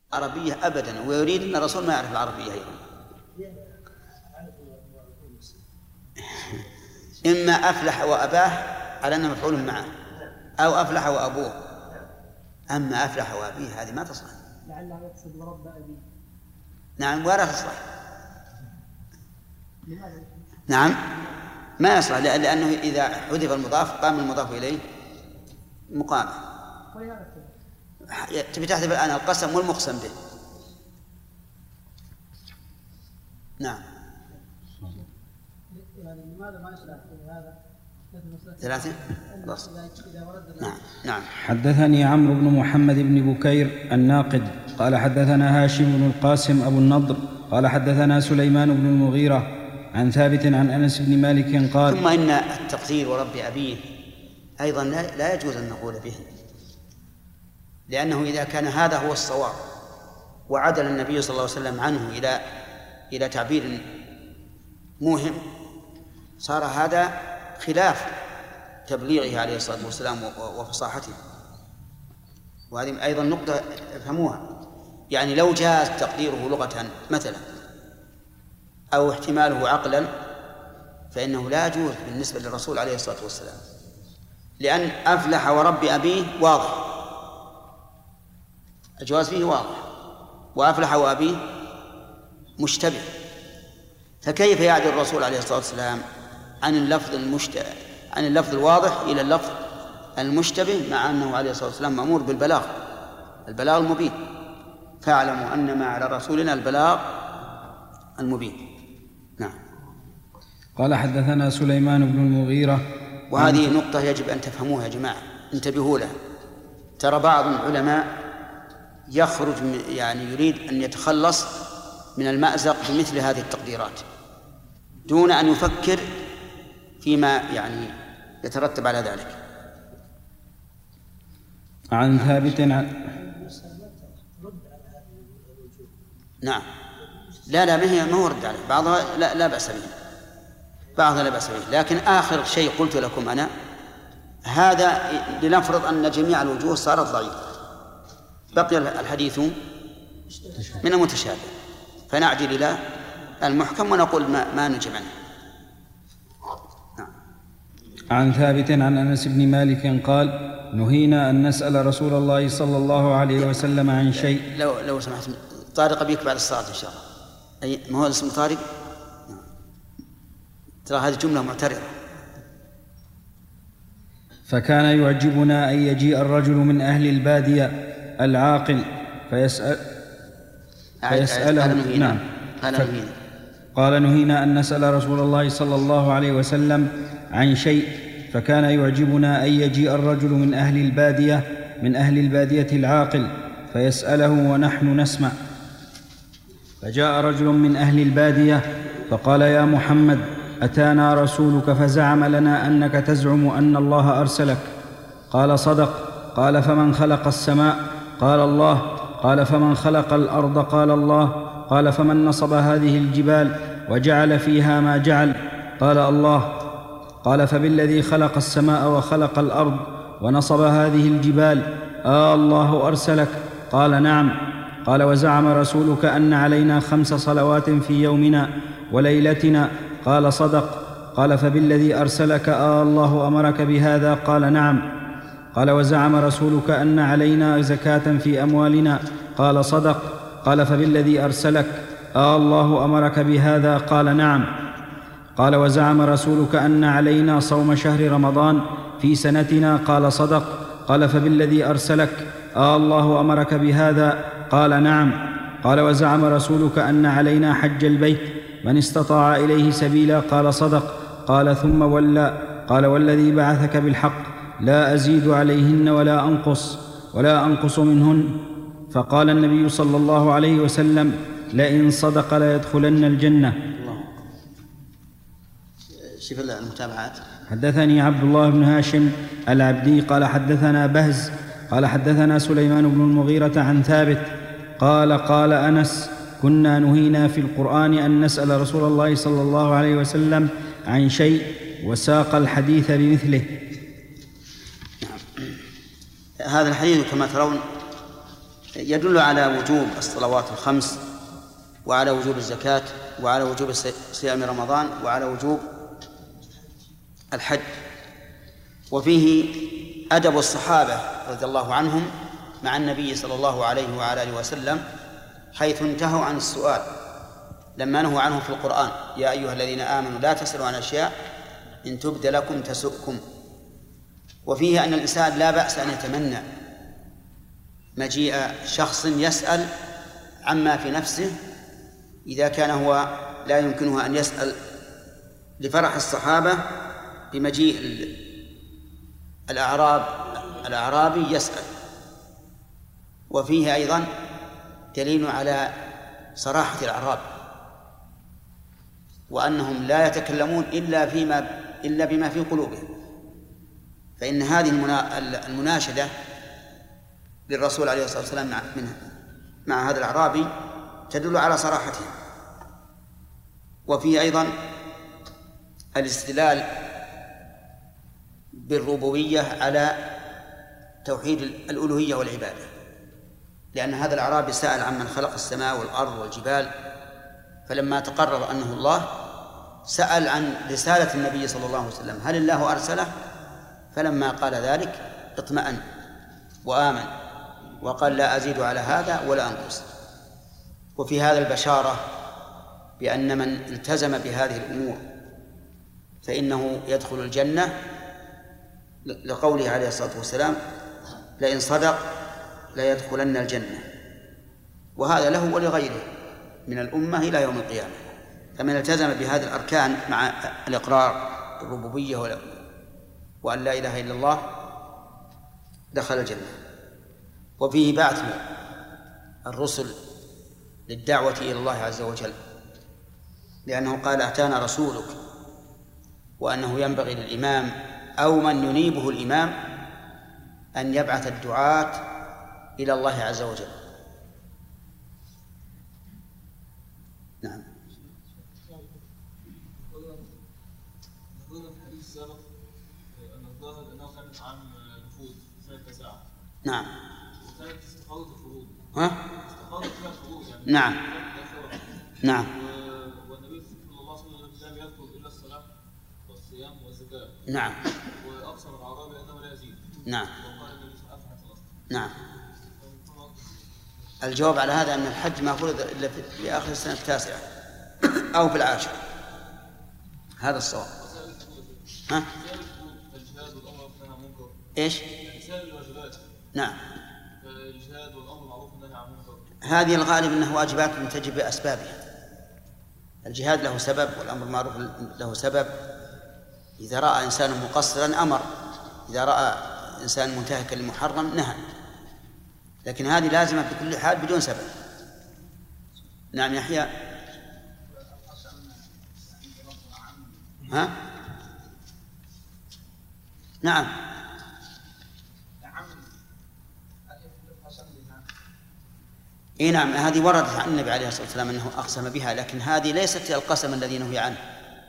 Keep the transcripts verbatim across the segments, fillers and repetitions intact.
عربية أبدا، ويريد أن الرسول ما يعرف العربية أيضا. إما أفلح وأباه على أنه مفعول معه، أو أفلح وأبوه. أما أفلح وأبيه هذه ما تصلح. لعله يقصد ورب أبيه. نعم ولا تصلح. نعم ما يصلح، لأنه إذا حذف المضاف قام المضاف إليه مقامه. تبي تحذف الآن القسم والمقسم به. نعم. لماذا ما يصلح هذا؟ ثلاثة. نعم. نعم. حدثني عمرو بن محمد بن بكير الناقد قال حدثنا هاشم بن القاسم أبو النضر قال حدثنا سليمان بن المغيرة عن ثابت عن أنس بن مالك قال. ثم إن التقدير ورب أبيه أيضا لا يجوز أن نقول به، لأنه إذا كان هذا هو الصواب وعدل النبي صلى الله عليه وسلم عنه إلى إلى تعبير موهم، صار هذا خلاف تبليغه عليه الصلاة والسلام وفصاحته. وهذه أيضا نقطة افهموها، يعني لو جاز تقديره لغة مثلا أو احتماله عقلا فإنه لا يجوز بالنسبة للرسول عليه الصلاة والسلام، لأن أفلح ورب أبيه واضح، الجواز فيه واضح، وأفلح وأبيه مشتبه، فكيف يعدل الرسول عليه الصلاة والسلام عن اللفظ المشتبه عن اللفظ الواضح إلى اللفظ المشتبه، مع أنه عليه الصلاة والسلام مأمور بالبلاغ البلاغ المبين. فاعلموا أن ما على رسولنا البلاغ المبين. نعم. قال حدثنا سليمان بن المغيرة. وهذه نقطة يجب أن تفهموها يا جماعة، انتبهوا لها. ترى بعض العلماء يخرج يعني يريد أن يتخلص من المأزق بمثل هذه التقديرات دون أن يفكر فيما يعني يترتب على ذلك. عن ثابت عن نعم لا لا ما هي ما هو رد عليه، بعضها لا لا بأس به، بعضها لا بأس به، لكن آخر شيء قلت لكم أنا هذا لنفرض أن جميع الوجوه صارت ضعيفة، بقي الحديث من المتشابه، فنعجل إلى المحكم ونقول ما, ما نجم عنه. نعم. عن ثابت عن أنس بن مالك قال نهينا أن نسأل رسول الله صلى الله عليه وسلم عن شيء. لو لو سمحت طارق بيك بعد الصلاة إن شاء الله. أي ما هو اسم طارق؟ ترى هذه جملة معترضة. فكان يعجبنا أن يجيء الرجل من أهل البادية العاقل فيسأل فيسأله. نعم. قال نهينا أن نسأل رسول الله صلى الله عليه وسلم عن شيء فكان يعجبنا أن يجيء الرجل من أهل البادية من أهل البادية العاقل فيسأله ونحن نسمع. فجاء رجل من أهل البادية فقال يا محمد أتانا رسولك فزعم لنا أنك تزعم أن الله أرسلك. قال صدق. قال فمن خلق السماء؟ قال الله. قال فمن خلق الأرض؟ قال الله. قال فمن نصب هذه الجبال وجعل فيها ما جعل؟ قال الله. قال فبالذي خلق السماء وخلق الأرض ونصب هذه الجبال آه الله أرسلك؟ قال نعم. قال وزعم رسولك أن علينا خمس صلوات في يومنا وليلتنا؟ قال صدق. قال فبالذي أرسلك آه الله أمرك بهذا؟ قال نعم. قال وزعم رسولك أن علينا زكاة في أموالنا؟ قال صدق. قال فبالذي أرسلك آه الله أمرك بهذا؟ قال نعم. قال وزعم رسولك أن علينا صوم شهر رمضان في سنتنا؟ قال صدق. قال فبالذي أرسلك آه الله أمرك بهذا؟ قال نعم. قال وزعم رسولك أن علينا حج البيت من استطاع إليه سبيلا؟ قال صدق. قال ثم ولى قال والذي بعثك بالحق لا أزيد عليهن ولا أنقص ولا أنقص منهن. فقال النبي صلى الله عليه وسلم لئن صدق ليدخلن الجنة. شوف المتابعات. حدثني عبد الله بن هاشم العبدي قال حدثنا بهز قال حدثنا سليمان بن المغيرة عن ثابت قال قال أنس كنا نهينا في القرآن أن نسأل رسول الله صلى الله عليه وسلم عن شيء وساق الحديث بمثله. هذا الحديث كما ترون يدل على وجوب الصلوات الخمس وعلى وجوب الزكاة وعلى وجوب صيام رمضان وعلى وجوب الحج. وفيه أدب الصحابة رضي الله عنهم مع النبي صلى الله عليه وعلى آله وسلم، حيث انتهوا عن السؤال لما نهوا عنه في القرآن: يا أيها الذين آمنوا لا تسألوا عن أشياء إن تبد لكم تسؤكم. وفيه أن الإنسان لا بأس أن يتمنى مجيء شخص يسأل عما في نفسه إذا كان هو لا يمكنه أن يسأل، لفرح الصحابة بمجيء الأعراب الأعرابي يسأل. وفيه أيضا دليل على صراحة الأعراب وأنهم لا يتكلمون إلا فيما إلا بما في قلوبهم، فإن هذه المناشدة للرسول عليه الصلاة والسلام مع, مع هذا الأعرابي تدل على صراحتهم. وفيه أيضا الاستدلال بالربوبية على توحيد الألوهية والعبادة، لأن هذا الأعرابي سأل عمن خلق السماء والأرض والجبال، فلما تقرر أنه الله سأل عن رسالة النبي صلى الله عليه وسلم: هل الله أرسله؟ فلما قال ذلك اطمأن وآمن وقال: لا أزيد على هذا ولا أنقص. وفي هذا البشارة بأن من التزم بهذه الأمور فإنه يدخل الجنة، لقوله عليه الصلاة والسلام: لئن صدق لا يدخلن الجنة. وهذا له ولغيره من الأمة إلى يوم القيامة. فمن التزم بهذه الأركان مع الإقرار بالربوبية وأن لا إله إلا الله دخل الجنة. وفيه بعث الرسل للدعوة إلى الله عز وجل، لأنه قال: أتانا رسولك، وأنه ينبغي للإمام أو من ينيبه الإمام أن يبعث الدعاة إلى الله عز وجل. نعم. نقول الحديث السابق أن الظاهر أنه كان عام نفوذ سنة تسعة. نعم. وكانت استقالة الفروض. ها؟ استقالة فيها الفروض يعني. نعم. نعم. والنبي صلى الله عليه وسلم لم يذكر إلا الصلاة والصيام والزكاة. نعم. وأقسم الأعرابي أنه لا يزيد. نعم. وقال النبي صلى الله عليه وسلم: نعم. الجواب على هذا أن الحج ما فرض إلا في آخر السنة التاسعة أو في العاشر. هذا الصواب. ها؟ الجهاد والأمر والنهي عن المنكر. إيش؟ رسائل الواجبات. نعم. الجهاد والأمر بالمعروف والنهي عن المنكر. هذه الغالب أنه واجبات تجب بأسبابها. الجهاد له سبب والأمر بالمعروف له سبب. إذا رأى إنسان مقصرا أمر، إذا رأى إنسان منتهكا للمحرم نهى، لكن هذه لازمة بكل حال بدون سبب. نعم يحيى. ها؟ نعم. إيه نعم، هذه وردت عن النبي عليه الصلاة والسلام أنه أقسم بها، لكن هذه ليست القسم الذي نهي عنه،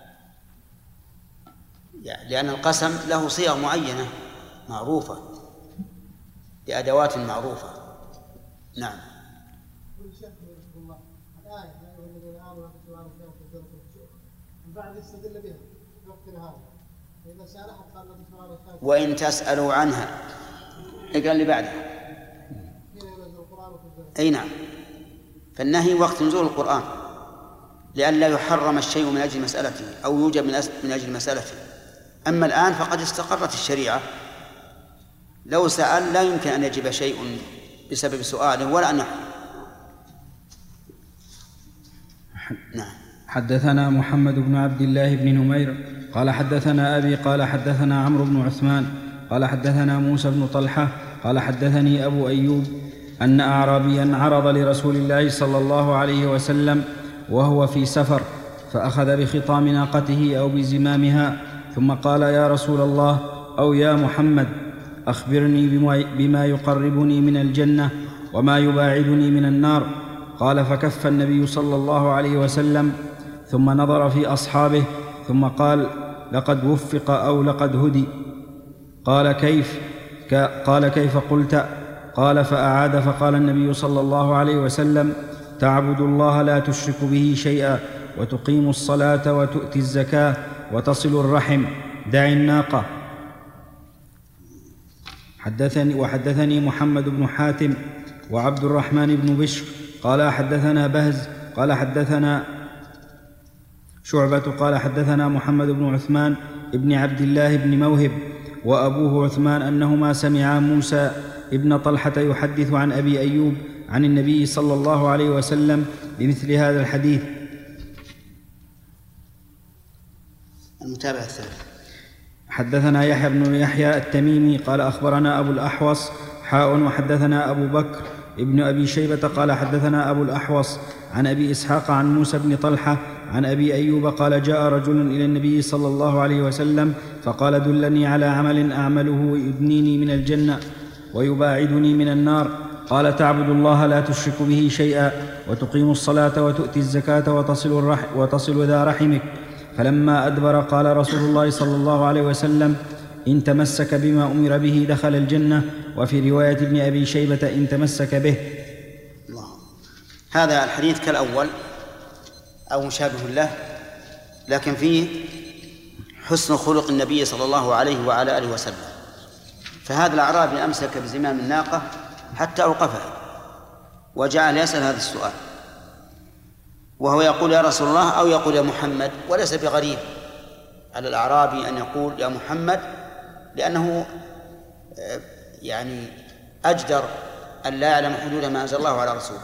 لأن القسم له صيغ معينة معروفة بأدوات معروفة. نعم. وإن تسألوا عنها قال اللي بعدها. أي نعم. فالنهي وقت نزول القرآن لئلا يحرم الشيء من أجل مسألته أو يوجب من أجل مسألته. أما الآن فقد استقرت الشريعة، لو سأل لا يمكن أن يجب شيء بسبب سؤاله ولا أن يحرم. نعم. حدثنا محمد بن عبد الله بن نمير قال حدثنا أبي قال حدثنا عمرو بن عثمان قال حدثنا موسى بن طلحة قال حدثني أبو أيوب أن أعرابيا عرض لرسول الله صلى الله عليه وسلم وهو في سفر، فأخذ بخطام ناقته أو بزمامها ثم قال: يا رسول الله أو يا محمد أخبرني بما يقربني من الجنة وما يباعدني من النار. قال: فكف النبي صلى الله عليه وسلم ثم نظر في أصحابه ثم قال: لقد وفق أو لقد هدي. قال: كيف؟ قال: كيف قلت؟ قال فأعاد فقال النبي صلى الله عليه وسلم تعبد الله لا تشرك به شيئا وتقيم الصلاة وتؤتي الزكاة وتصل الرحم دع الناقة. حدثني وحدثني محمد بن حاتم وعبد الرحمن بن بشر قال حدثنا بهز قال حدثنا شعبة قال حدثنا محمد بن عثمان ابن عبد الله بن موهب وأبوه عثمان أنهما سمعا موسى ابن طلحة يحدث عن أبي أيوب عن النبي صلى الله عليه وسلم بمثل هذا الحديث. المتابعة الثالثة. حدثنا يحيى بن يحيى التميمي قال أخبرنا أبو الأحوص حاء وحدثنا أبو بكر ابن أبي شيبة قال حدثنا أبو الأحوص عن أبي إسحاق عن موسى بن طلحة عن أبي أيوب قال جاء رجل إلى النبي صلى الله عليه وسلم فقال دلني على عمل أعمله يدنيني من الجنة ويباعدني من النار. قال تعبد الله لا تشرك به شيئا وتقيم الصلاة وتؤتي الزكاة وتصل, الرح وتصل ذا رحمك. فلما أدبر قال رسول الله صلى الله عليه وسلم إن تمسك بما أمر به دخل الجنة. وفي رواية ابن أبي شيبة إن تمسك به. الله. هذا الحديث كالأول أو مشابه له، لكن فيه حسن خلق النبي صلى الله عليه وعلى آله وسلم. فهذا الأعرابي أمسك بزمام الناقة حتى أوقفها وجعل يسأل هذا السؤال، وهو يقول يا رسول الله أو يقول يا محمد، وليس بغريب على الأعرابي أن يقول يا محمد، لأنه يعني أجدر أن لا يعلم حدود ما أنزل الله على رسوله.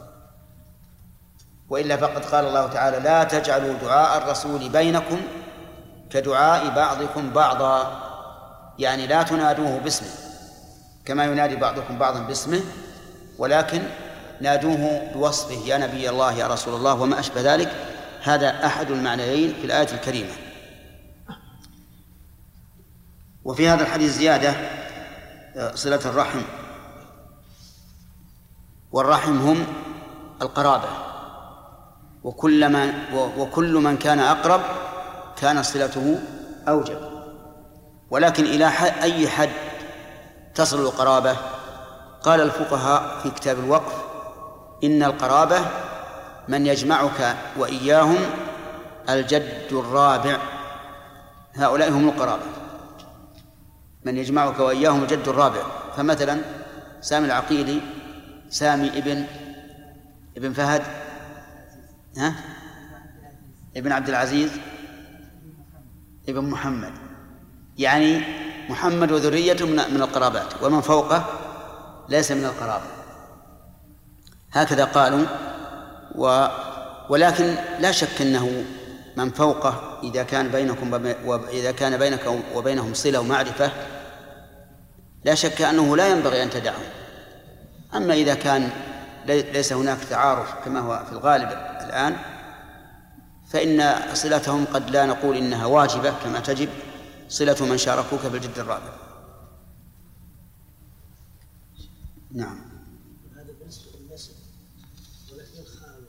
وإلا فقد قال الله تعالى لا تجعلوا دعاء الرسول بينكم كدعاء بعضكم بعضا، يعني لا تنادوه باسمه كما ينادي بعضكم بعضا باسمه، ولكن نادوه بوصفه يا نبي الله يا رسول الله وما أشبه ذلك. هذا أحد المعنيين في الآية الكريمة. وفي هذا الحديث زيادة صلة الرحم، والرحم هم القرابة، وكل من, وكل من كان أقرب كان صلته أوجب. ولكن إلى أي حد تصل القرابة؟ قال الفقهاء في كتاب الوقف إن القرابة من يجمعك وإياهم الجد الرابع، هؤلاء هم القرابة، من يجمعك وإياهم الجد الرابع. فمثلا سامي العقيلي سامي ابن ابن فهد ها ابن عبد العزيز ابن محمد، يعني محمد وذريته من القرابات، ومن فوقه ليس من القرابة. هكذا قالوا. و ولكن لا شك أنه من فوقه إذا كان بينكم وإذا كان بينك وبينهم صلة ومعرفة لا شك أنه لا ينبغي أن تدعه. أما إذا كان ليس هناك تعارف كما هو في الغالب الآن، فإن صلتهم قد لا نقول إنها واجبة كما تجب صلة من شاركوك بالجد الرابع. نعم. هذا بالنسبة للنسب، ولكن الخال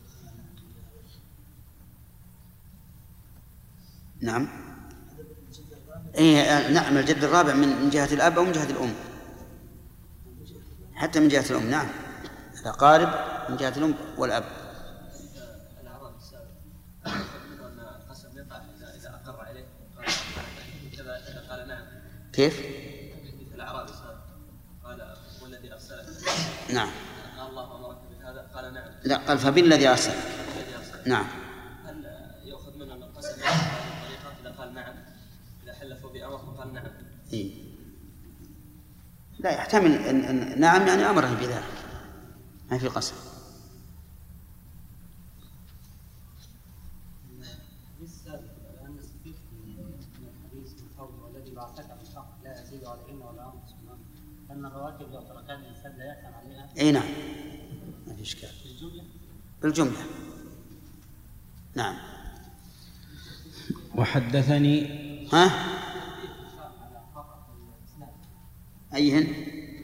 نعم. إيه نعم، الجد الرابع من جهة الأب أو من جهة الأم، حتى من جهة الأم. نعم، الأقارب من جهة الأم والأب. الأعراب السابق أن القسم يقع إذا أقر عليه كذا إذا قال نعم. كيف؟ الأعراب السابق قال والذي أرسلك. نعم. قال الله أمرك بهذا قال نعم. لا، قال فبالذي أرسل. نعم. هل يأخذ منه أن القسم يقع بطريقة إذا قال نعم، إذا حلفوا بأمر فقال نعم؟ إيه؟ لا، يحتمل أن, أن نعم يعني أمره بذلك، ما في قسم. أن الرواتب لو تركها الإنسان لا يأثم عليها. أي نعم، ما في إشكال. بالجملة؟ بالجملة. نعم. وحدثني ها؟ أيهن؟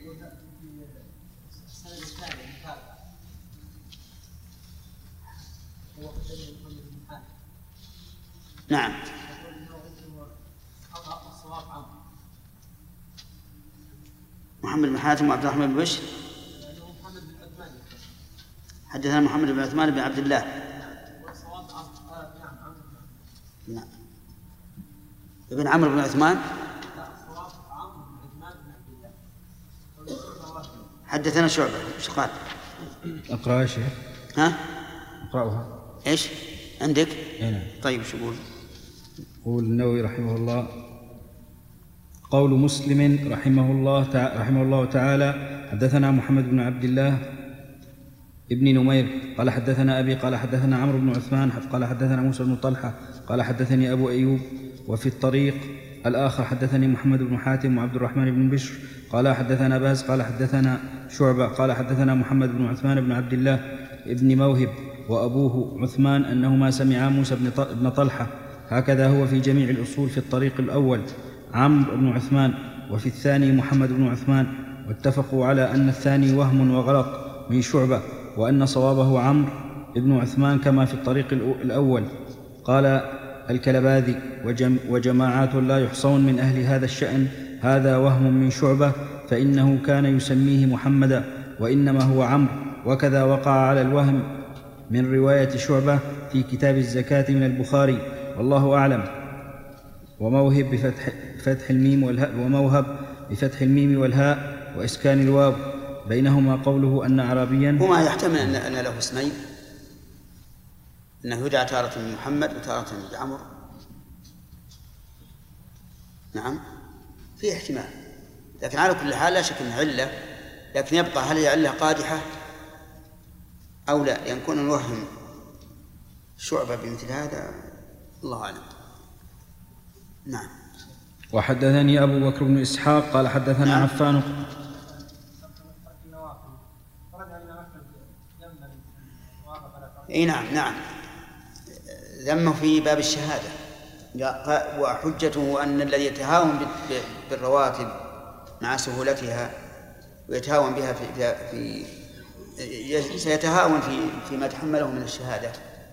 نعم. محمد بن حاتم وعبد الرحمن بن بشر حدثنا محمد بن عثمان بن عبد الله. نعم. ابن عمرو بن عثمان. حدثنا شعبة. ايش قال؟ اقرأ يا شيخ. ها؟ اقرأها. ايش؟ عندك؟ هنا. طيب شو يقول؟ يقول النووي رحمه الله: قول مسلم رحمه الله تعالى رحمه الله تعالى: حدثنا محمد بن عبد الله ابن نمير قال حدثنا أبي قال حدثنا عمرو بن عثمان قال حدثنا موسى بن طلحة قال حدثني أبو أيوب. وفي الطريق الآخر حدثني محمد بن حاتم وعبد الرحمن بن بشر قال حدثنا باز قال حدثنا شعبة قال حدثنا محمد بن عثمان بن عبد الله ابن موهب وأبوه عثمان أنهما سمعا موسى بن طلحة. هكذا هو في جميع الأصول. في الطريق الأول عمرو بن عثمان وفي الثاني محمد بن عثمان، واتفقوا على أن الثاني وهم وغلط من شعبة وأن صوابه عمرو بن عثمان كما في الطريق الأول. قال الكلباذي: وجم وجماعات لا يحصون من أهل هذا الشأن هذا وهم من شعبة فإنه كان يسميه محمدا وإنما هو عمرو. وكذا وقع على الوهم من رواية شعبة في كتاب الزكاة من البخاري والله أعلم. وموهب بفتح فتح الميم والهاء وموهب بفتح الميم والهاء وإسكان الواو بينهما قوله أن عربيا. وما يحتمل أن له اسمين، أنه يدعى تارة محمد وتارة عمرو. نعم في احتمال، لكن على كل حال لا شك أنها علة، لكن يبقى هل هي علة قادحة أو لا، لأن كنا نوهم شعبة بمثل هذا الله أعلم. نعم. وحدثني أبو بكر بن إسحاق قال حدثنا نعم. عفان. اي نعم نعم ذمه في باب الشهادة، وحجته أن الذي يتهاون بالرواتب مع سهولتها ويتهاون بها في, في سيتهاون في فيما تحمله من الشهادة.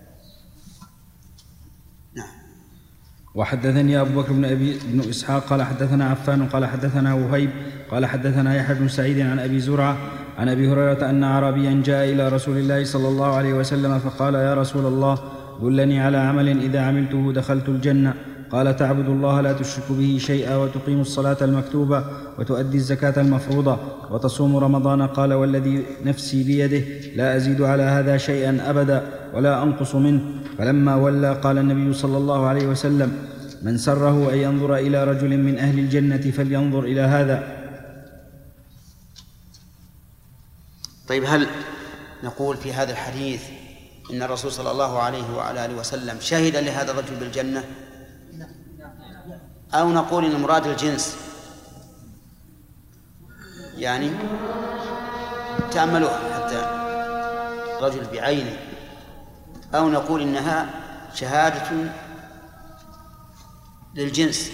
نعم. وحدثني أبو بكر بن أبي بن إسحاق قال حدثنا عفان قال حدثنا وهيب قال حدثنا يحيى بن سعيد عن أبي زرعة عن أبي هريرة أن أعرابيا جاء إلى رسول الله صلى الله عليه وسلم فقال: يا رسول الله دلني على عمل إذا عملته دخلت الجنة. قال: تعبد الله لا تشرك به شيئا وتقيم الصلاة المكتوبة وتؤدي الزكاة المفروضة وتصوم رمضان. قال: والذي نفسي بيده لا أزيد على هذا شيئا أبدا ولا أنقص منه. فلما ولى قال النبي صلى الله عليه وسلم: من سره أن ينظر إلى رجل من أهل الجنة فلينظر إلى هذا. طيب، هل نقول في هذا الحديث إن الرسول صلى الله عليه وعلى آله وسلم شهد لهذا الرجل بالجنة، أو نقول إن مراد الجنس؟ يعني تأملوا حتى رجل بعينه، أو نقول إنها شهادة للجنس.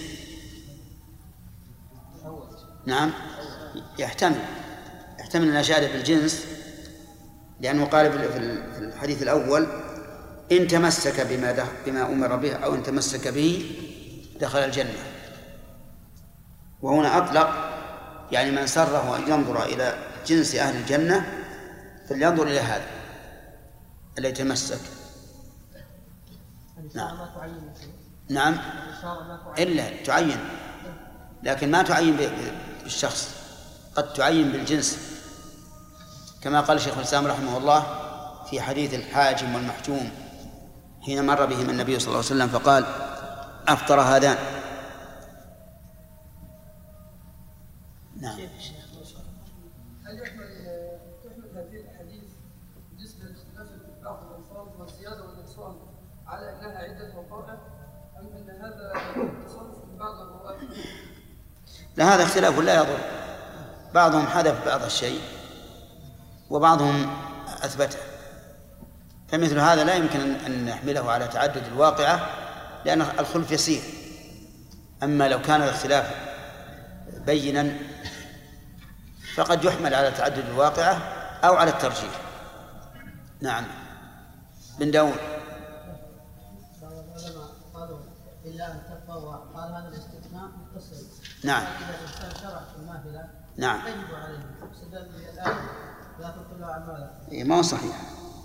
نعم يحتمل يحتمل أنها شهادة بالجنس، لأنه قال في الحديث الأول: إن تمسك بما, بما أمر به أو إن تمسك به دخل الجنة. وهنا أطلق، يعني من سره أن ينظر إلى جنس أهل الجنة فلينظر إلى هذا الذي تمسك. نعم نعم إلا تعين، لكن ما تعين بالشخص، قد تعين بالجنس، كما قال الشيخ الإسلام رحمه الله في حديث الحاجم والمحجوم حين مر بهم النبي صلى الله عليه وسلم فقال: أفطر هذان. نعم. هل يحمل تحمل هذه الحديث بالنسبة لاختلاف بعض الألفاظ والزيادة والنقصان على أنها عدة وقائع، أم أن هذا تصرف من بعض الرواة؟ لا، هذا اختلاف لا يضر، بعضهم حذف بعض الشيء وبعضهم أثبته، فمثل هذا لا يمكن أن نحمله على تعدد الواقعة لأن الخلف يسير. أما لو كان الاختلاف بينا فقد يحمل على تعدد الواقعة أو على الترجيح. نعم. بن داود. قالوا إلا أن تقوى، قال هذا الاستثناء متصل. نعم. إذا الإنسان شرع في النافلة نعم يجب عليه استدل بالآية لا تطلع أعماله. ما هو صحيح،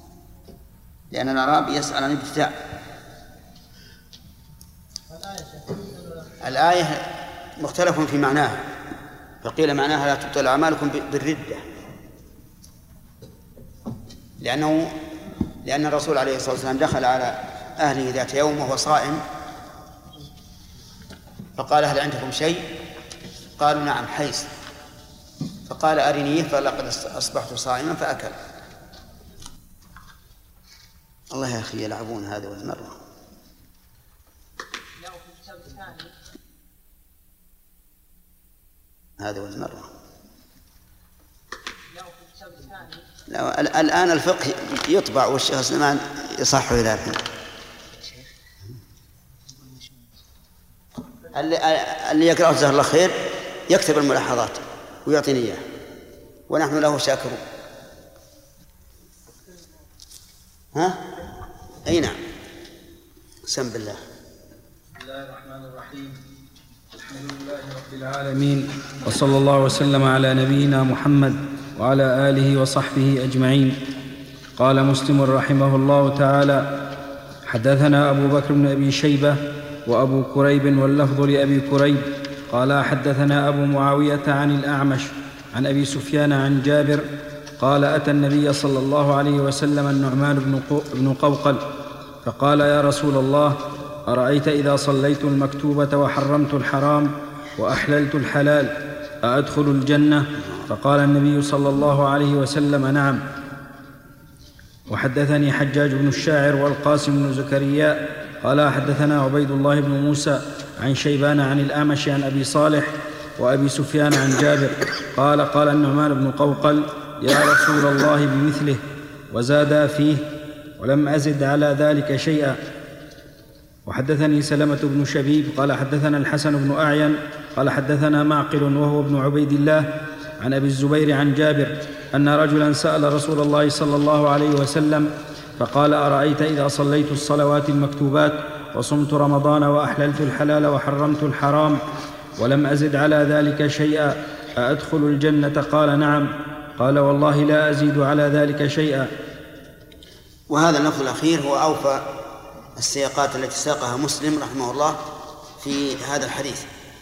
لأن الأعرابي يسأل عن الابتداء. الآية مختلف في معناها، فقيل معناها لا تبطل أعمالكم بالردة، لأنه لأن الرسول عليه الصلاة والسلام دخل على أهله ذات يوم وهو صائم، فقال هل عندكم شيء؟ قالوا نعم حيث، فقال أرنيه فلقد أصبحت صائما فأكل. الله يا أخي يلعبون هذا والمرة. هذا والمرة. لا الآن الفقه يطبع والشيخ سليمان يصحه إلى الحين. اللي يقرأه جزاه الله خير يكتب الملاحظات ويعطيني إياه ونحن له شاكرون. ها؟ أي نعم. سم بالله. بسم الله الرحمن الرحيم. الحمد لله رب العالمين، وصلى الله وسلم على نبينا محمد وعلى آله وصحبه أجمعين. قال مسلم رحمه الله تعالى: حدثنا أبو بكر بن أبي شيبة وأبو كريب واللفظ لأبي كريب قال حدثنا أبو معاوية عن الأعمش عن أبي سفيان عن جابر قال: أتى النبي صلى الله عليه وسلم النعمان بن قوقل فقال: يا رسول الله، أرأيت إذا صليت المكتوبة وحرمت الحرام وأحللت الحلال أأدخل الجنة؟ فقال النبي صلى الله عليه وسلم: نعم. وحدثني حجاج بن الشاعر والقاسم بن زكريا قال حدثنا عبيد الله بن موسى عن شيبان عن الأعمش عن أبي صالح وأبي سفيان عن جابر قال: قال النعمان بن قوقل: يا رسول الله بمثله، وزادا فيه ولم أزد على ذلك شيئا. وحدثني سلمة بن شبيب قال حدثنا الحسن بن أعين قال حدثنا معقل وهو ابن عبيد الله عن أبي الزبير عن جابر أن رجلا سأل رسول الله صلى الله عليه وسلم فقال: أرأيت إذا صليت الصلوات المكتوبات وصمت رمضان وأحللت الحلال وحرمت الحرام ولم أزد على ذلك شيئا أأدخل الجنة؟ قال: نعم. قال: والله لا أزيد على ذلك شيئا. وهذا اللفظ الأخير هو أوفى السياقات التي ساقها مسلم رحمه الله في هذا الحديث،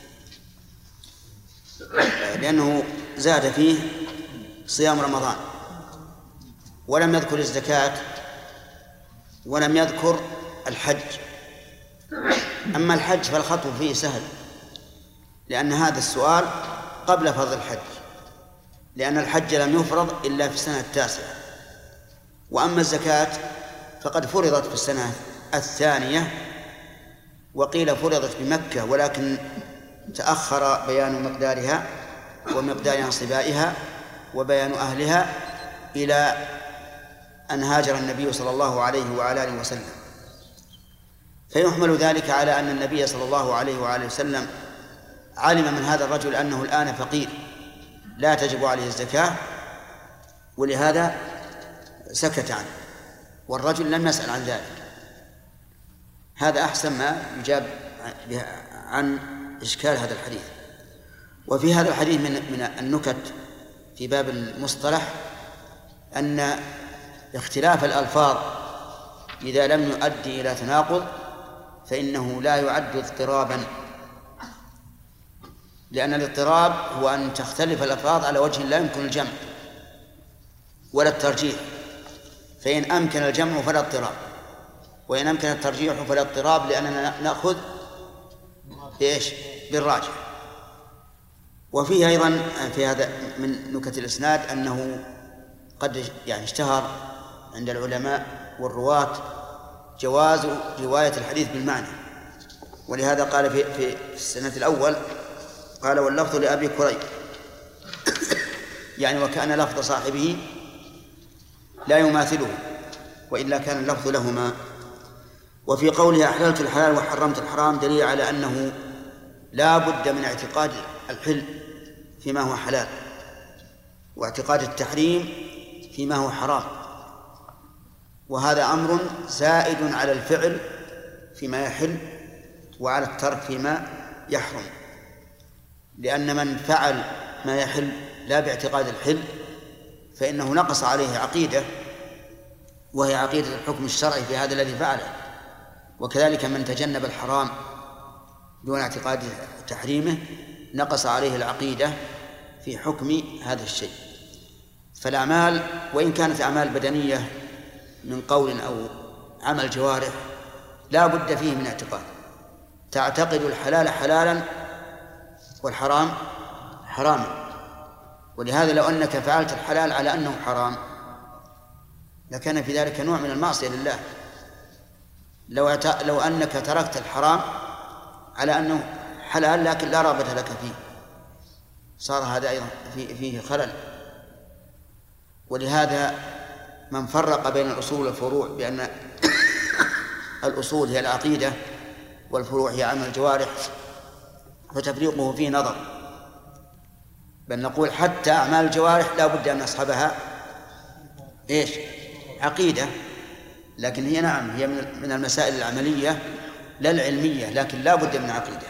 لأنه زاد فيه صيام رمضان ولم يذكر الزكاة ولم يذكر الحج. أما الحج فالخطو فيه سهل، لأن هذا السؤال قبل فرض الحج، لأن الحج لم يفرض إلا في السنة التاسعة. وأما الزكاة فقد فرضت في السنة الثانية، وقيل فرضت بمكة ولكن تأخر بيان مقدارها ومقدار انصبائها وبيان أهلها إلى أن هاجر النبي صلى الله عليه وعلى آله وسلم. فيحمل ذلك على أن النبي صلى الله عليه وآله وسلم علم من هذا الرجل أنه الآن فقير لا تجب عليه الزكاة، ولهذا سكت عنه، والرجل لم يسأل عن ذلك. هذا أحسن ما يجاب عن إشكال هذا الحديث. وفي هذا الحديث من من النكت في باب المصطلح أن اختلاف الألفاظ إذا لم يؤدي إلى تناقض فإنه لا يعد اضطرابا، لأن الاضطراب هو أن تختلف الألفاظ على وجه لا يمكن الجمع ولا الترجيح، فإن أمكن الجمع فلا اضطراب، وإن أمكن الترجيح فلا اضطراب، لأننا نأخذ بإيش؟ بالراجح. وفيه أيضا في هذا من نكت الإسناد أنه قد يعني اشتهر عند العلماء والرواة جواز رواية الحديث بالمعنى، ولهذا قال في في السنة الأول قال: واللفظ لأبي كريب، يعني وكان لفظ صاحبه لا يماثله، وإلا كان اللفظ لهما. وفي قوله أحللت الحلال وحرمت الحرام دليل على أنه لا بد من اعتقاد الحل فيما هو حلال واعتقاد التحريم فيما هو حرام، وهذا أمر زائد على الفعل فيما يحل وعلى الترك فيما يحرم، لأن من فعل ما يحل لا باعتقاد الحل فإنه نقص عليه عقيدة وهي عقيدة الحكم الشرعي في هذا الذي فعله. وكذلك من تجنب الحرام دون اعتقاد تحريمه نقص عليه العقيدة في حكم هذا الشيء. فالأعمال وإن كانت أعمال بدنية من قول أو عمل جوارح لا بد فيه من اعتقاد، تعتقد الحلال حلالا والحرام حراما. ولهذا لو أنك فعلت الحلال على أنه حرام لكان في ذلك نوع من المعصية لله. لو لو أنك تركت الحرام على أنه حلال لكن لا رغبة لك فيه صار هذا أيضا فيه خلل. ولهذا من فرق بين الأصول والفروع بأن الأصول هي العقيدة والفروع هي عمل الجوارح فتفريقه فيه نظر، بل نقول حتى أعمال الجوارح لا بد أن يصحبها إيش؟ عقيدة، لكن هي نعم هي من المسائل العملية لا العلمية، لكن لا بد من عقيدة.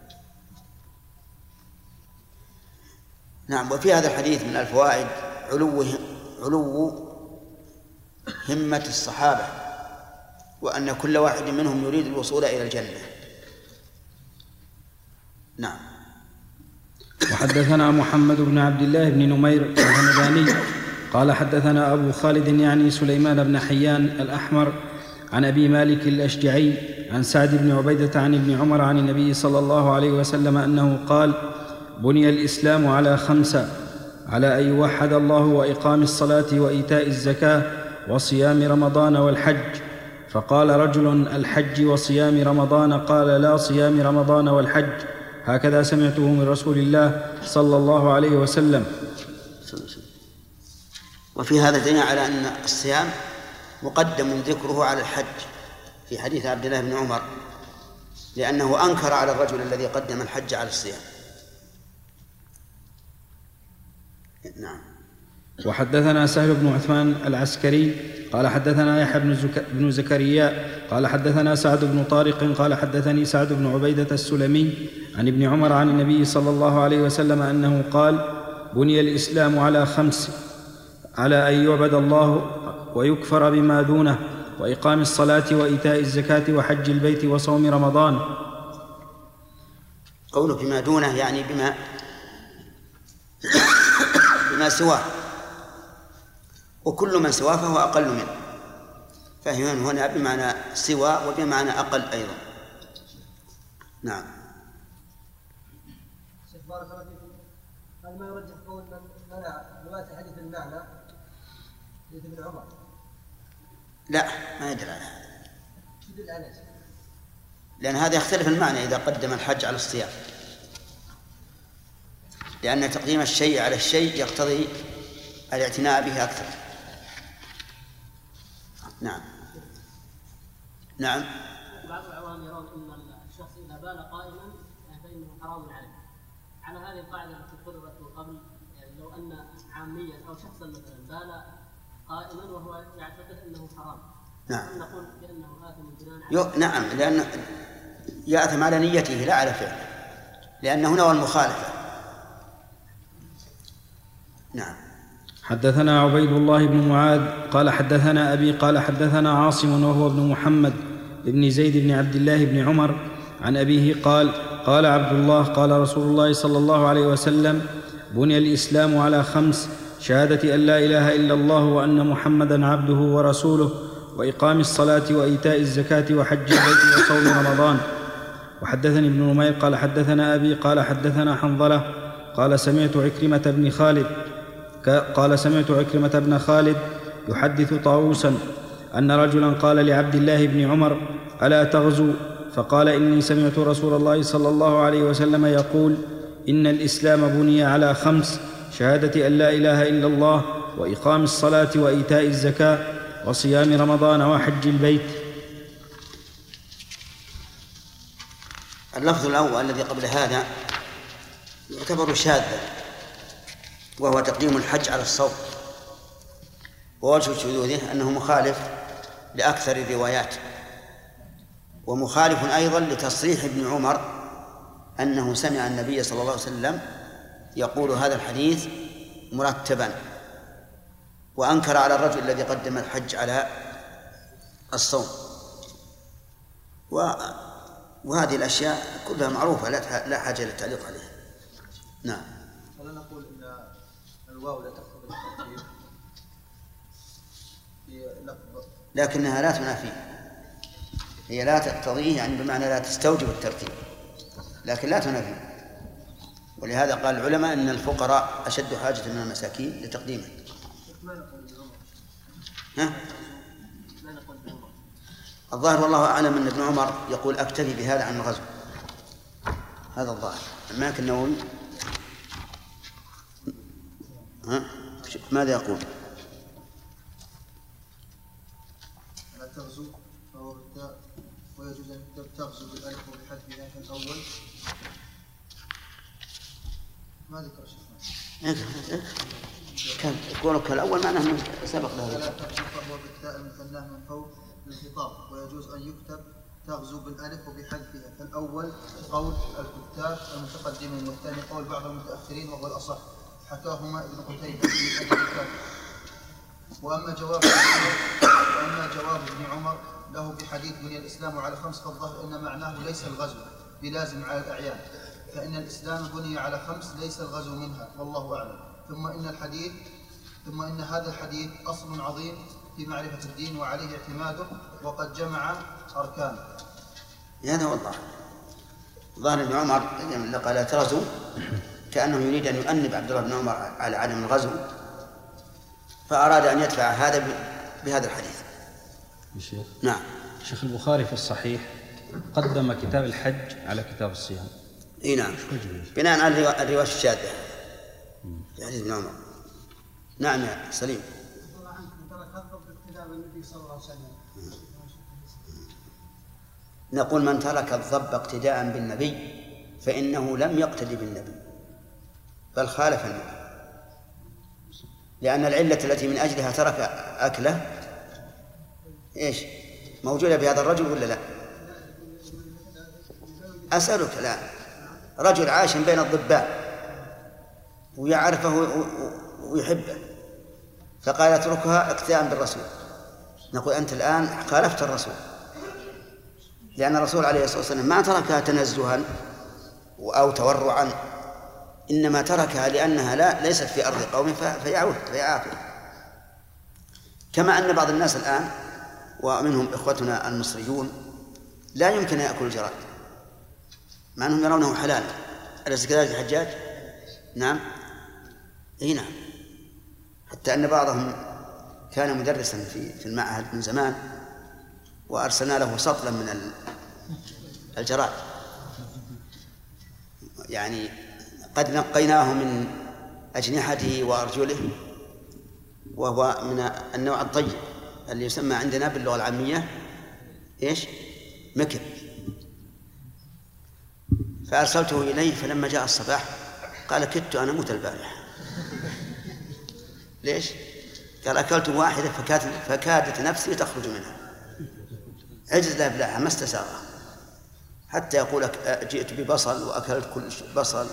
نعم. وفي هذا الحديث من الفوائد علو علو همة الصحابة، وأن كل واحد منهم يريد الوصول إلى الجنة. نعم. وحدثنا محمد بن عبد الله بن نمير الهمداني قال حدثنا أبو خالد يعني سليمان بن حيان الأحمر عن أبي مالك الأشجعي عن سعد بن عبيدة عن ابن عمر عن النبي صلى الله عليه وسلم أنه قال: بني الإسلام على خمسة: على أن يوحد الله وإقام الصلاة وإيتاء الزكاة وصيام رمضان والحج. فقال رجل: الحج وصيام رمضان؟ قال: لا، صيام رمضان والحج، هكذا سمعته من رسول الله صلى الله عليه وسلم. وفي هذا دليل على أن الصيام مقدم ذكره على الحج في حديث عبد الله بن عمر، لأنه أنكر على الرجل الذي قدم الحج على الصيام. نعم. وحدثنا سهل بن عثمان العسكري قال حدثنا يحيى بن, زك... بن زكريا قال حدثنا سعد بن طارق قال حدثني سعد بن عبيدة السلمي عن ابن عمر عن النبي صلى الله عليه وسلم أنه قال: بني الإسلام على خمس: على أن يعبد الله ويكفر بما دونه، وإقام الصلاة وإيتاء الزكاة وحج البيت وصوم رمضان. قوله بما دونه يعني بما بما سواه، وكل من سواه فهو أقل منه، فهي هنا بمعنى سوى وبمعنى أقل أيضا. نعم. شيخ بارك الله فيكم، هل ما يرجح قول من منع رواية حديث المعنى حديث ابن عمر؟ لا، ما يدل على هذا، يدل على شيء، لأن هذا يختلف المعنى إذا قدم الحج على الصيام، لأن تقديم الشيء على الشيء يقتضي الاعتناء به أكثر. نعم. نعم. بعض العوام يرون أن الشخص إذا بال قائما فإنه حرام عليه. على هذه القاعدة التي قررت من قبل، يعني لو أن عاميا أو شخصا مثلا بال قائما وهو يعتقد أنه حرام، نعم، نقول بأنه آثم بناء على. نعم، لأن يأثم على نيته لا على فعله، لأن هنا والمخالفة. نعم. حدثنا عبيد الله بن معاذ قال حدثنا أبي قال حدثنا عاصم وهو ابن محمد ابن زيد بن عبد الله بن عمر عن أبيه قال: قال عبد الله: قال رسول الله صلى الله عليه وسلم: بني الإسلام على خمس: شهادة أن لا إله إلا الله وأن محمدا عبده ورسوله، وإقام الصلاة وإيتاء الزكاة وحج البيت وصوم رمضان. وحدثني ابن نمير قال حدثنا أبي قال حدثنا حنظلة قال سمعت عكرمة بن خالد قال سمعت عكرمة بن خالد يحدث طاووسا أن رجلا قال لعبد الله بن عمر: ألا تغزو؟ فقال: إني سمعت رسول الله صلى الله عليه وسلم يقول: إن الإسلام بني على خمس: شهادة أن لا إله إلا الله، وإقام الصلاة وإيتاء الزكاة، وصيام رمضان، وحج البيت. اللفظ الأول الذي قبل هذا يعتبر شاذا، وهو تقديم الحج على الصوم، ووجه شذوذه أنه مخالف لأكثر الروايات، ومخالف أيضا لتصريح ابن عمر أنه سمع النبي صلى الله عليه وسلم يقول هذا الحديث مرتبا، وأنكر على الرجل الذي قدم الحج على الصوم. وهذه الأشياء كلها معروفة لا حاجة للتعليق عليها. نعم. ولا نقول إن الواو لا تقتضي الترتيب في لفظ، لكنها لا تنافي، هي لا تقتضيه يعني بمعنى لا تستوجب الترتيب، لكن لا تنافي. ولهذا قال العلماء أن الفقراء أشد حاجة من المساكين لتقديمه. ها؟ الظاهر والله أعلم أن ابن عمر يقول أكتفي بهذا عن الغزو، هذا الظاهر. المالك النووي ها؟ ماذا يقول؟ لا تغزو فهو بالتاء ويجوز أن تغزو بالألف وبحذفها في الأول. ما ذكر شيخنا. كان يقولك الأول معناه سبق له. لا تغزو فهو بالتاء المثناه من فوق للخطاب، ويجوز أن يكتب تغزو بالألف وبحذفها. فالأول قول الكتاب المتقدمين، والثاني قول بعض المتأخرين وهو الأصح، حكاهما ابن قتيبة في أدب الكافي. وأما جواب وأما جواب ابن عمر له بحديث بني الإسلام على خمس، فالظاهر أن معناه ليس الغزو بلازم على الأعيان، فإن الإسلام بني على خمس ليس الغزو منها، والله أعلم. ثم إن الحديث ثم إن هذا الحديث أصل عظيم في معرفة الدين وعليه اعتماده، وقد جمع أركانه. هذا هو الظاهر. ظاهر ابن عمر لما قال لا تغزو كأنه يريد أن يؤنب عبد الله بن عمر على عدم الغزو، فأراد أن يدفع هذا بهذا الحديث. الشيخ. نعم. الشيخ البخاري في الصحيح قدم كتاب الحج على كتاب الصيام. اي نعم، بناء على الرواية الشاذة في حديث ابن عمر. نعم يا سليم. نقول من ترك الضب اقتداء بالنبي فإنه لم يقتدي بالنبي بل خالف النبي، لأن العلة التي من أجلها ترك أكله إيش موجودة بهذا الرجل ولا لا؟ أسألك لا، رجل عاش بين الضباء ويعرفه ويحبه فقال اتركها اقتداء بالرسول، نقول أنت الآن خالفت الرسول، لأن الرسول عليه الصلاة والسلام ما تركها تنزها أو تورعا، إنما تركها لأنها لا ليست في أرض قوم فيعود فيعافي. كما أن بعض الناس الآن ومنهم إخوتنا المصريون لا يمكن أن يأكل الجراد مع أنهم يرونه حلال. أليس كذلك الحجاج؟ نعم. أي نعم. حتى أن بعضهم كان مدرسا في في المعهد من زمان وأرسلنا له سطلا من الجراد، يعني قد نقيناه من أجنحته وأرجله، وهو من النوع الطيب اللي يسمى عندنا باللغة العامية إيش؟ مكر. فأرسلته إليه فلما جاء الصباح قال كدت أنا موت البارحة. ليش؟ قال أكلت واحدة فكادت, فكادت نفسي تخرج منها، عجز لا يبلعها ما استساغها، حتى يقول جئت ببصل وأكلت كل بصل.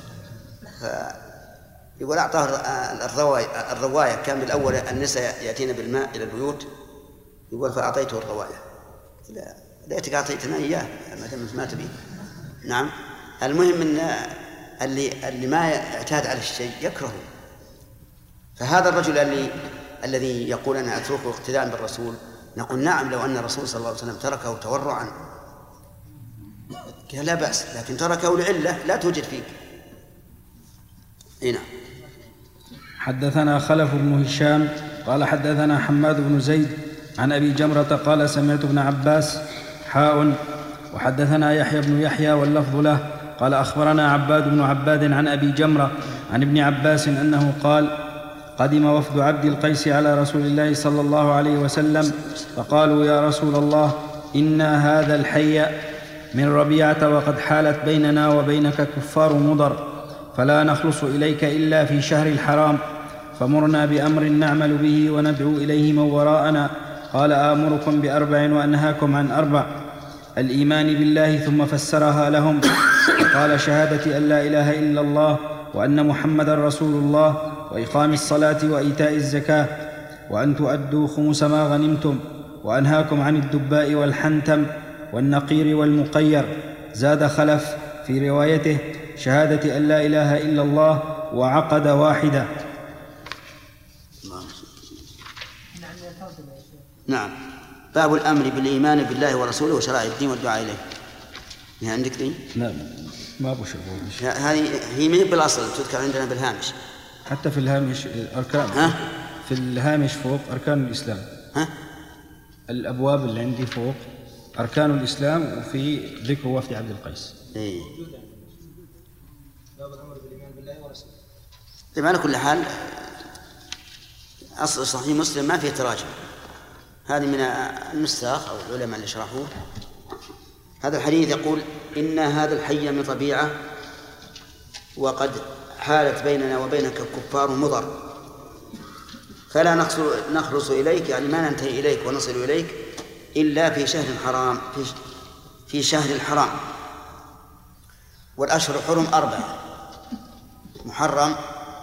يقول أعطاه الرواية, الرواية كان بالأول النساء يأتين بالماء إلى البيوت، يقول فأعطيته الرواية. لا ليتك أعطيتنا إياه ما دام ما تبي. نعم. المهم أن اللي اللي ما يعتاد على الشيء يكرهه. فهذا الرجل اللي الذي يقول أنا أتركه اقتداء بالرسول، نقول نعم لو أن الرسول صلى الله عليه وسلم تركه تورعا لا بأس، لكن تركه لعلة لا توجد فيك. نعم. حدثنا خلف بن هشام قال حدثنا حماد بن زيد عن أبي جمرة قال سمعت ابن عباس حاء وحدثنا يحيى بن يحيى واللفظ له قال أخبرنا عباد بن عباد عن أبي جمرة عن ابن عباس أنه قال قدم وفد عبد القيس على رسول الله صلى الله عليه وسلم فقالوا يا رسول الله إنا هذا الحي من ربيعة وقد حالت بيننا وبينك كفار مضر فلا نخلص إليك إلا في شهر الحرام، فمرنا بأمر نعمل به وندعو إليه من وراءنا. قال آمركم بأربع وأنهاكم عن أربع: الإيمان بالله، ثم فسرها لهم قال شهادة أن لا إله إلا الله وأن محمدا رسول الله، وإقام الصلاة وإيتاء الزكاة، وأن تؤدوا خمس ما غنمتم، وأنهاكم عن الدباء والحنتم والنقير والمقير. زاد خلف في روايته شهادة أن لا إله إلا الله وعقد واحدة. نعم. باب الأمر بالإيمان بالله ورسوله وشرائع الدين والدعاء إليه. هي عندك دي؟ لا ما أبو شغل. هذه هي مين بالأصل تذكر عندنا بالهامش؟ حتى في الهامش أركان. ها؟ في الهامش فوق أركان الإسلام. ها؟ الأبواب اللي عندي فوق أركان الإسلام وفي ذكر وفد عبد القيس. إيه. باب الأمر بالإيمان بالله ورسوله. طيب على كل حال أصل صحيح مسلم ما فيه تراجم. هذه من النساخ أو العلماء اللي شرحوه. هذا الحديث يقول إن هذا الحي من طبيعة وقد حالت بيننا وبينك الكفار مضر، فلا نخلص إليك، يعني ما ننتهي إليك ونصل إليك إلا في شهر حرام، في, في شهر الحرام. والأشهر الحرم أربعة: محرم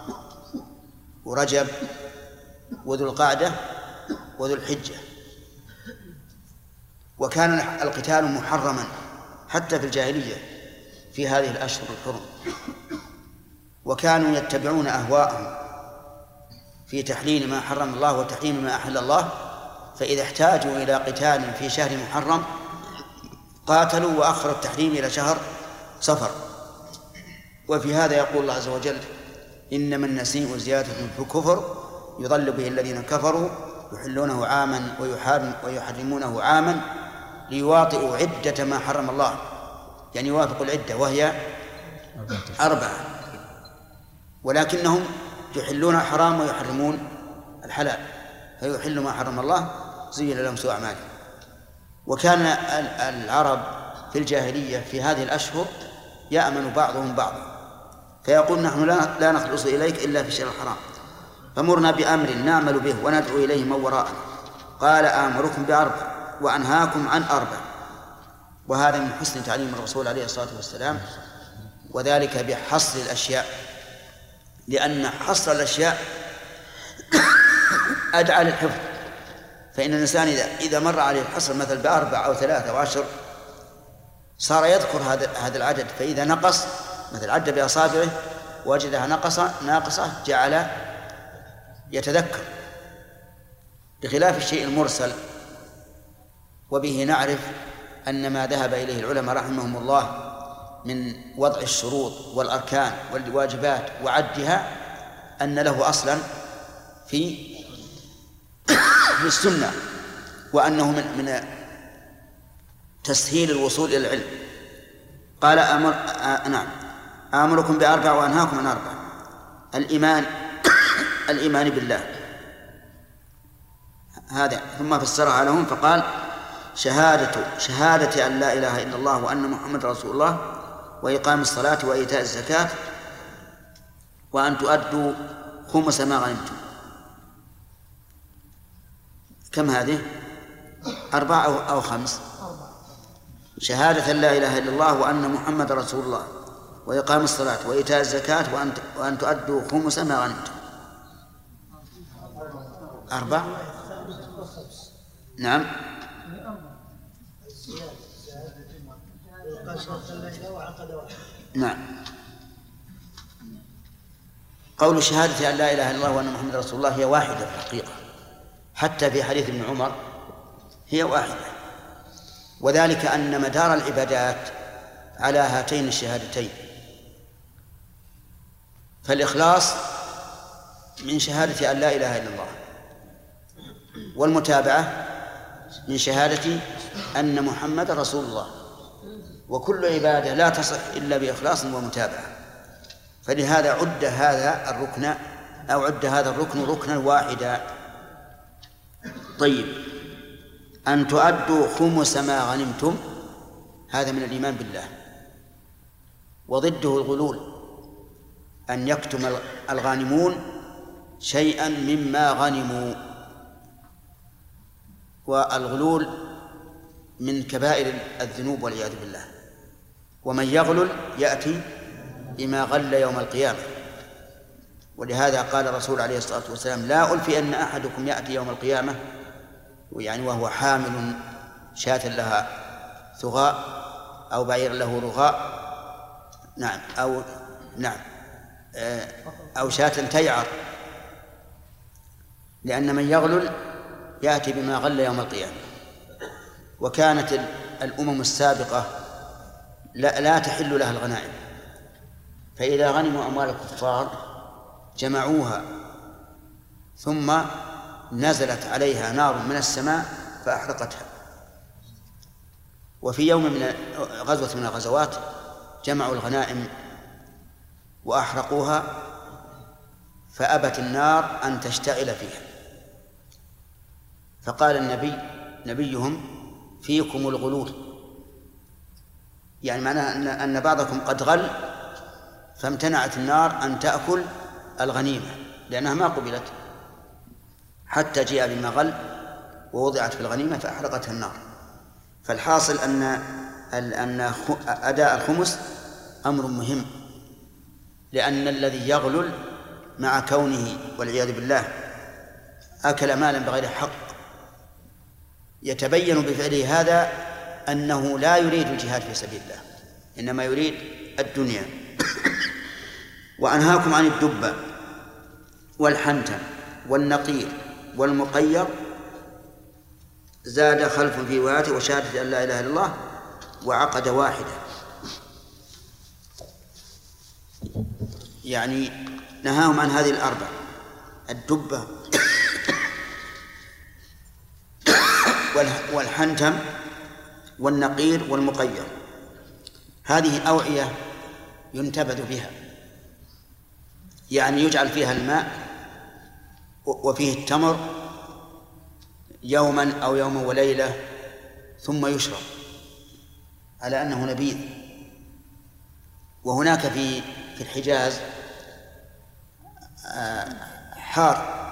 ورجب وذو القعدة وذو الحجة. وكان القتال محرما حتى في الجاهلية في هذه الأشهر الحرم، وكانوا يتبعون أهواءهم في تحليل ما حرم الله وتحريم ما أحل الله، فإذا احتاجوا إلى قتال في شهر محرم قاتلوا وأخروا التحريم إلى شهر صفر. وفي هذا يقول الله عز وجل: إنما النسيء زيادة في الكفر يضل به الذين كفروا يحلونه عاما ويحرمونه عاما ليواطئوا عدة ما حرم الله، يعني يوافقوا العدة وهي أربعة، ولكنهم يحلون الحرام ويحرمون الحلال، فيحل ما حرم الله زين لهم سوء أعمالهم. وكان العرب في الجاهلية في هذه الأشهر يأمن بعضهم بعضا، فيقول: نحن لا نخلص إليك إلا في شهر الحرام، فمرنا بأمر نعمل به وندعو إليه من وراءنا. قال: آمركم بأربع وأنهاكم عن أربع. وهذا من حسن تعليم الرسول عليه الصلاة والسلام، وذلك بحصر الأشياء، لأن حصر الأشياء أدعى للحفظ. فإن الإنسان إذا مر عليه الحصر مثل بأربع أو ثلاثة أو عشر صار يذكر هذا هذا العدد، فإذا نقص مثل عد بأصابعه وجدها نقصة ناقصة جعل يتذكر، بخلاف الشيء المرسل. وبه نعرف أن ما ذهب إليه العلماء رحمهم الله من وضع الشروط والأركان والواجبات وعدها أن له أصلا في في السنة، وأنه من من تسهيل الوصول إلى العلم. قال: أمر آه نعم آمركم بأربع وأنهاكم عن أربع. الإيمان الإيمان بالله هذا، ثم فسرها لهم فقال: شهادة شهادة أن لا إله إلا الله وأن محمد رسول الله وإقام الصلاة وإيتاء الزكاة وأن تؤدوا خمس ما غنمتم. كم هذه؟ أربعة أو, أو خمس؟ شهادة أن لا إله إلا الله وأن محمد رسول الله وإقام الصلاة وإيتاء الزكاة وأن وأن تؤدوا خمس ما غنمتم. أربع؟ نعم. نعم. قول شهادة أن لا إله إلا الله وأن محمد رسول الله هي واحدة في الحقيقة، حتى في حديث ابن عمر هي واحدة، وذلك أن مدار العبادات على هاتين الشهادتين. فالإخلاص من شهادة أن لا إله إلا الله، والمتابعة من شهادة أن محمد رسول الله. وكل عبادة لا تصح إلا بإخلاص ومتابعة، فلهذا عد هذا الركن أو عد هذا الركن ركنا واحدا. طيب، أن تؤدوا خمس ما غنمتم هذا من الإيمان بالله، وضده الغلول، أن يكتم الغانمون شيئا مما غنموا. والغلول من كبائر الذنوب والعياذ بالله، ومن يغلل يأتي بما غل يوم القيامة. ولهذا قال الرسول عليه الصلاة والسلام: لا ألفي أن أحدكم يأتي يوم القيامة يعني وهو حامل شاة لها ثغاء أو بعير له رغاء، نعم، أو نعم أو شاة تيعر، لأن من يغلل يأتي بما غل يوم القيامة. وكانت الأمم السابقة لا, لا تحل لها الغنائم، فإذا غنموا أموال الكفار جمعوها ثم نزلت عليها نار من السماء فأحرقتها. وفي يوم من غزوة من الغزوات جمعوا الغنائم وأحرقوها فأبت النار أن تشتعل فيها، فقال النبي نبيهم فيكم الغلول، يعني معناه أن أن بعضكم قد غل فامتنعت النار أن تأكل الغنيمة لأنها ما قبلت حتى جاء بما غل ووضعت في الغنيمة فأحرقتها النار. فالحاصل أن أن أداء الخمس أمر مهم، لأن الذي يغلل مع كونه والعياذ بالله أكل مالا بغير حق يتبين بفعله هذا أنه لا يريد الجهاد في سبيل الله، إنما يريد الدنيا. وأنهاكم عن الدبة والحنتم والنقير والمقير، زاد خلف في روايته وشهادة أن لا إله إلا الله وعقد واحدة، يعني نهاهم عن هذه الأربع: الدبة والحنتم والنقير والمقير. هذه أوعية ينتبذ بها، يعني يجعل فيها الماء وفيه التمر يوما أو يوما وليلة ثم يشرب على أنه نبيذ. وهناك في في الحجاز حار،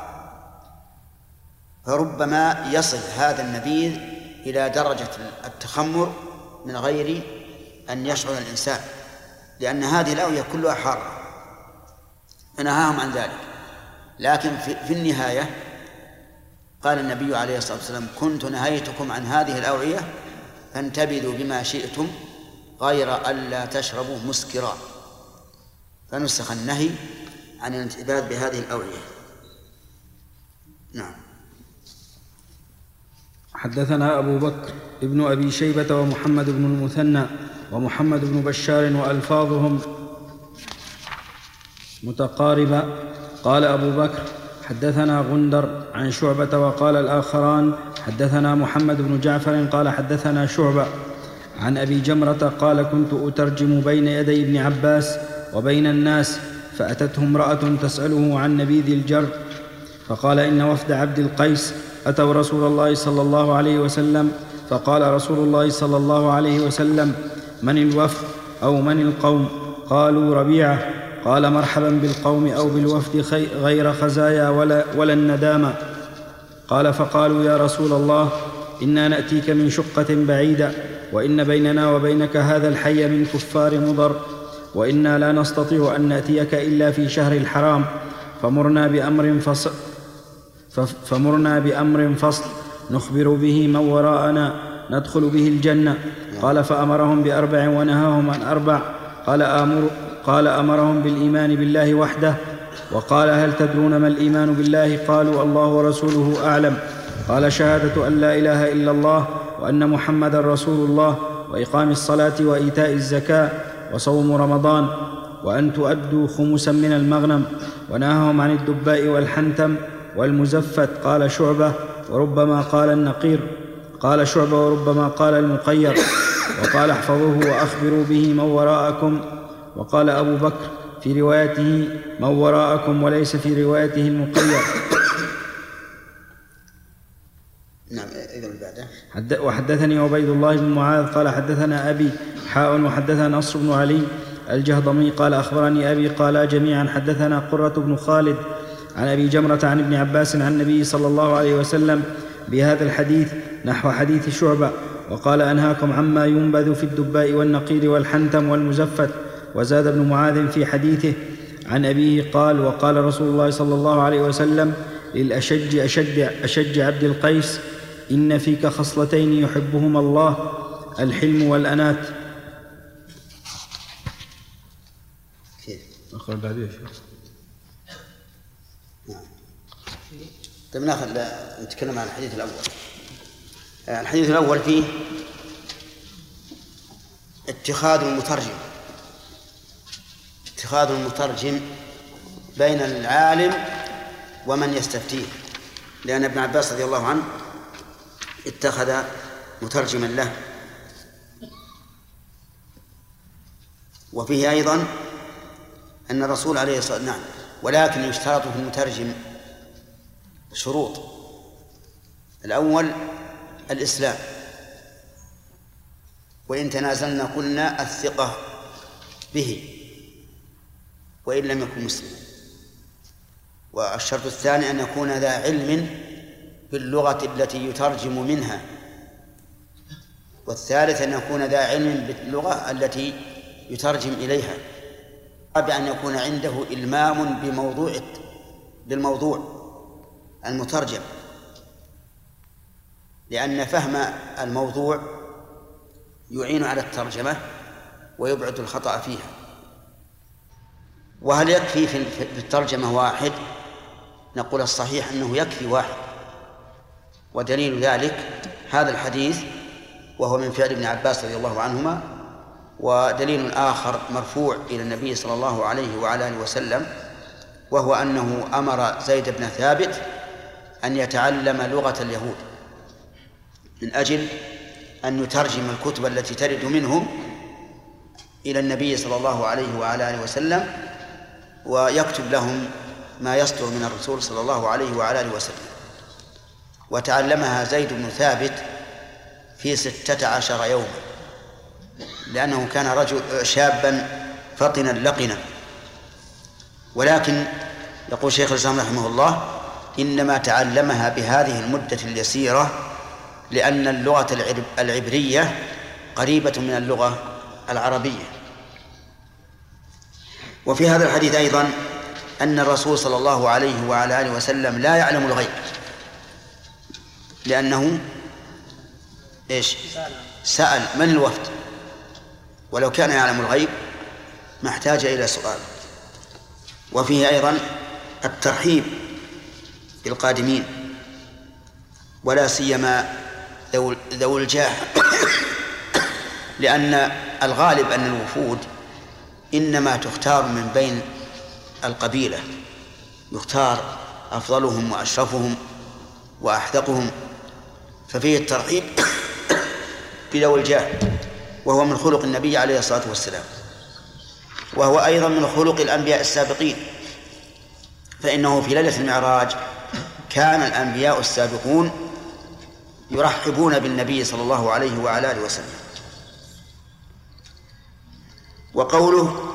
فربما يصل هذا النبيذ إلى درجة التخمر من غير أن يشعر الإنسان، لأن هذه الأوعية كلها حارة، فنهاهم عن ذلك. لكن في النهاية قال النبي عليه الصلاة والسلام: كنت نهيتكم عن هذه الأوعية فانتبذوا بما شئتم غير ألا تشربوا مسكرا، فنسخ النهي عن الانتباذ بهذه الأوعية. نعم. حدثنا أبو بكر ابن أبي شيبة ومحمد بن المثنى ومحمد بن بشار وألفاظهم متقاربة. قال أبو بكر: حدثنا غندر عن شعبة. وقال الآخران: حدثنا محمد بن جعفر قال حدثنا شعبة عن أبي جمرة قال: كنت أترجم بين يدي ابن عباس وبين الناس، فأتته امرأة تسأله عن نبيذ الجر، فقال: إن وفد عبد القيس أتوا رسول الله صلى الله عليه وسلم، فقال رسول الله صلى الله عليه وسلم: من الوفد أو من القوم؟ قالوا: ربيعة. قال: مرحبا بالقوم أو بالوفد غير خزايا ولا, ولا الندامة. قال: فقالوا: يا رسول الله، إنا نأتيك من شقة بعيدة، وإن بيننا وبينك هذا الحي من كفار مضر، وإنا لا نستطيع أن نأتيك إلا في شهر الحرام، فمرنا بأمر فصل, فمرنا بأمر فصل نخبر به من وراءنا ندخل به الجنة. قال: فأمرهم بأربع ونهاهم عن أربع. قال أمر قال أمرهم بالإيمان بالله وحده. وقال: هل تدرون ما الإيمان بالله؟ قالوا: الله ورسوله أعلم. قال: شهادة أن لا إله إلا الله وأن محمدا رسول الله، وإقام الصلاة وإيتاء الزكاة وصوم رمضان، وأن تؤدوا خمسا من المغنم. ونهاهم عن الدباء والحنتم والمزفت. قال شعبة: وربما قال النقير. قال شعبة: وربما قال المقير. وقال: احفظوه وأخبروا به من وراءكم. وقال أبو بكر في روايته: من وراءكم، وليس في روايته المقير. نعم. بعده. وحدثني عبيد الله بن معاذ قال: حدثنا أبي حاء. وحدثنا نصر بن علي الجهضمي قال: أخبرني أبي. قال جميعا: حدثنا قرة بن خالد عن أبي جمرة عن ابن عباس عن النبي صلى الله عليه وسلم بهذا الحديث نحو حديث شعبة. وقال: أنهاكم عما ينبذ في الدباء والنقير والحنتم والمزفت. وزاد ابن معاذ في حديثه عن أبيه قال: وقال رسول الله صلى الله عليه وسلم للأشج أشج, أشج عبد القيس: إن فيك خصلتين يحبهما الله، الحلم والأنات. كيف؟ أخر بعد يا شيخ. طيب ناخذ نتكلم عن الحديث الأول. الحديث الأول فيه اتخاذ المترجم اتخاذ المترجم بين العالم ومن يستفتيه، لأن ابن عباس رضي الله عنه اتخذ مترجما له. وفيه أيضا أن الرسول عليه الصلاة والسلام نعم ولكن يشترط في المترجم شروط. الأول الإسلام، وإن تنازلنا قلنا الثقة به وإن لم يكن مسلما. والشرط الثاني أن يكون ذا علم باللغة التي يترجم منها. والثالث أن يكون ذا علم باللغة التي يترجم إليها. الرابع أن يكون عنده إلمام بموضوع بالموضوع المترجم، لأن فهم الموضوع يعين على الترجمة ويبعد الخطأ فيها. وهل يكفي في الترجمة واحد؟ نقول الصحيح أنه يكفي واحد، ودليل ذلك هذا الحديث وهو من فعل ابن عباس رضي الله عنهما. ودليل آخر مرفوع إلى النبي صلى الله عليه وعلى آله وسلم، وهو أنه أمر زيد بن ثابت أن يتعلم لغة اليهود من أجل أن يترجم الكتب التي ترد منهم إلى النبي صلى الله عليه وعلى آله وسلم، ويكتب لهم ما يصدر من الرسول صلى الله عليه وعلى آله وسلم. وتعلمها زيد بن ثابت في ستة عشر يوما، لأنه كان رجل شابا فطنا لقنا. ولكن يقول شيخ الإسلام رحمه الله إنما تعلمها بهذه المدة اليسيرة لأن اللغة العبرية قريبة من اللغة العربية. وفي هذا الحديث أيضا أن الرسول صلى الله عليه وعلى آله وسلم لا يعلم الغيب، لأنه إيش؟ سأل من الوفد، ولو كان يعلم الغيب ما احتاج إلى سؤال. وفيه أيضا الترحيب بالقادمين، ولا سيما ذو الجاه، لأن الغالب أن الوفود إنما تختار من بين القبيلة، يختار أفضلهم وأشرفهم وأحدقهم، ففيه الترحيب بذوي الجاه، وهو من خلق النبي عليه الصلاة والسلام، وهو أيضا من خلق الأنبياء السابقين، فإنه في ليلة المعراج كان الأنبياء السابقون يرحبون بالنبي صلى الله عليه وعلى آله وسلم. وقوله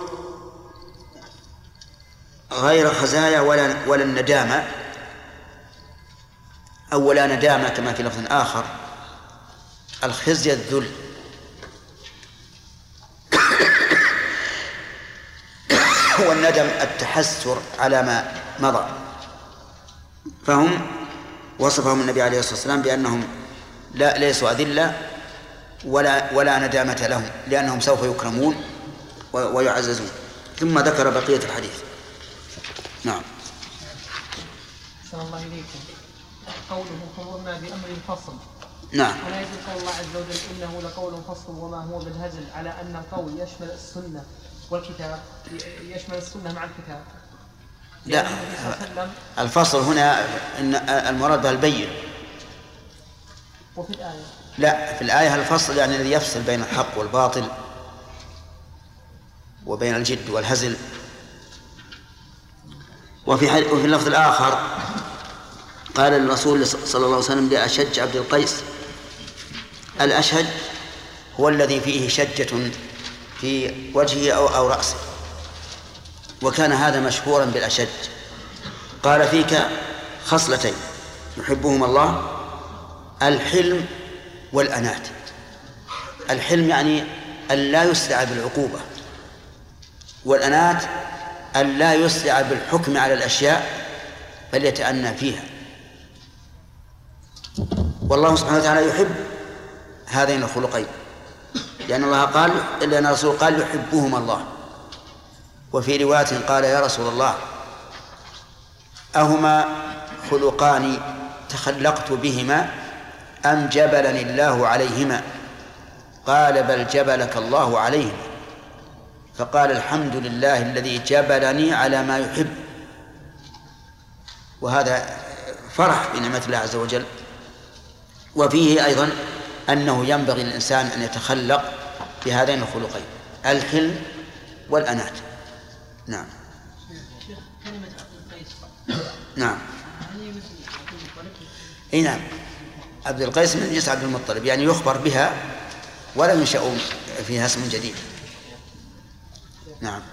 غير خزايا ولا ولا الندامة، أو ولا ندامة كما في لفظ آخر، الخزي الذل، والندم التحسر على ما مضى. فهم وصفهم النبي عليه الصلاة والسلام بأنهم لا ليسوا أذلة ولا ولا ندامة لهم، لأنهم سوف يكرمون ويعززون. ثم ذكر بقية الحديث. نعم. أحسن الله إليكم. قوله فمرنا بأمر الفصل. نعم. ولا يجوز قول الله عز وجل إنه لقول فصل وما هو بالهزل، على أن القول يشمل السنة والكتاب، يشمل السنة مع الكتاب. لا، الفصل هنا إن المراد به البين. وفي الآية لا، في الآية الفصل يعني الذي يفصل بين الحق والباطل وبين الجد والهزل. وفي وفي اللفظ الآخر قال الرسول صلى الله عليه وسلم لأشج عبد القيس، الأشج هو الذي فيه شجة في وجهه أو, أو رأسه، وكان هذا مشهورا بالأشج. قال فيك خصلتين يحبهما الله، الحلم والأنات. الحلم يعني أن لا يسرع بالعقوبة، والأنات أن لا يسرع بالحكم على الأشياء بل يتأنى فيها. والله سبحانه وتعالى يحب هذين الخلقين، لأن الله قال لأن الرسول قال يحبهما الله. وفي رواية قال يا رسول الله أهما خلقان تخلقت بهما أم جبلني الله عليهما؟ قال بل جبلك الله عليهما. فقال الحمد لله الذي جبلني على ما يحب. وهذا فرح بنعمة الله عز وجل. وفيه أيضا أنه ينبغي للإنسان أن يتخلق بهذين الخلقين، الحلم والأنات. نعم. كلمة عبد القيس. نعم. اي نعم، عبد القيس من جنس عبد المطلب، يعني يخبر بها ولا ينشأ فيها اسم جديد. نعم.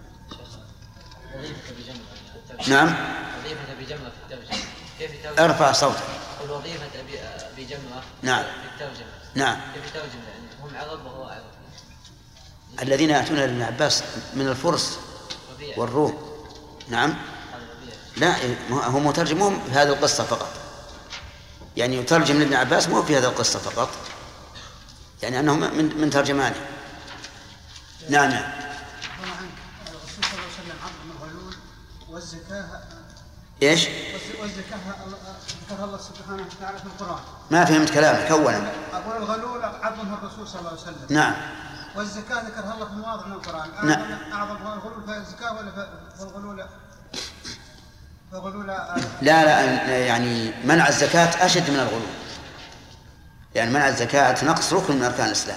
نعم. وظيفة بجملة في الترجمة. كيف الترجمة؟ ارفع صوتك. الوظيفة بجملة. نعم. في الترجمة. نعم. كيف الترجمة يعني هم عرب وهو عرب. الذين يأتون لابن عباس من الفرس والروم. نعم. لا هو مترجمهم في هذه القصة فقط، يعني يترجم لابن عباس مو في هذه القصة فقط، يعني أنه من من ترجمانه. نعم. نعم. الرسول صلى الله عليه وسلم عظم الغلول والزكاة. ايش؟ والزكاة ذكرها الله سبحانه وتعالى في القرآن. ما فهمت كلامك أولا. أقول الغلول عظمها الرسول صلى الله عليه وسلم. نعم. والزكاة ذكرها الله في مواضع من القرآن. نعم. أعظم الغلول في الزكاة ولا في الغلول؟ في الغلول. لا لا يعني منع الزكاة أشد من الغلول، يعني منع الزكاة نقص ركن من أركان الإسلام.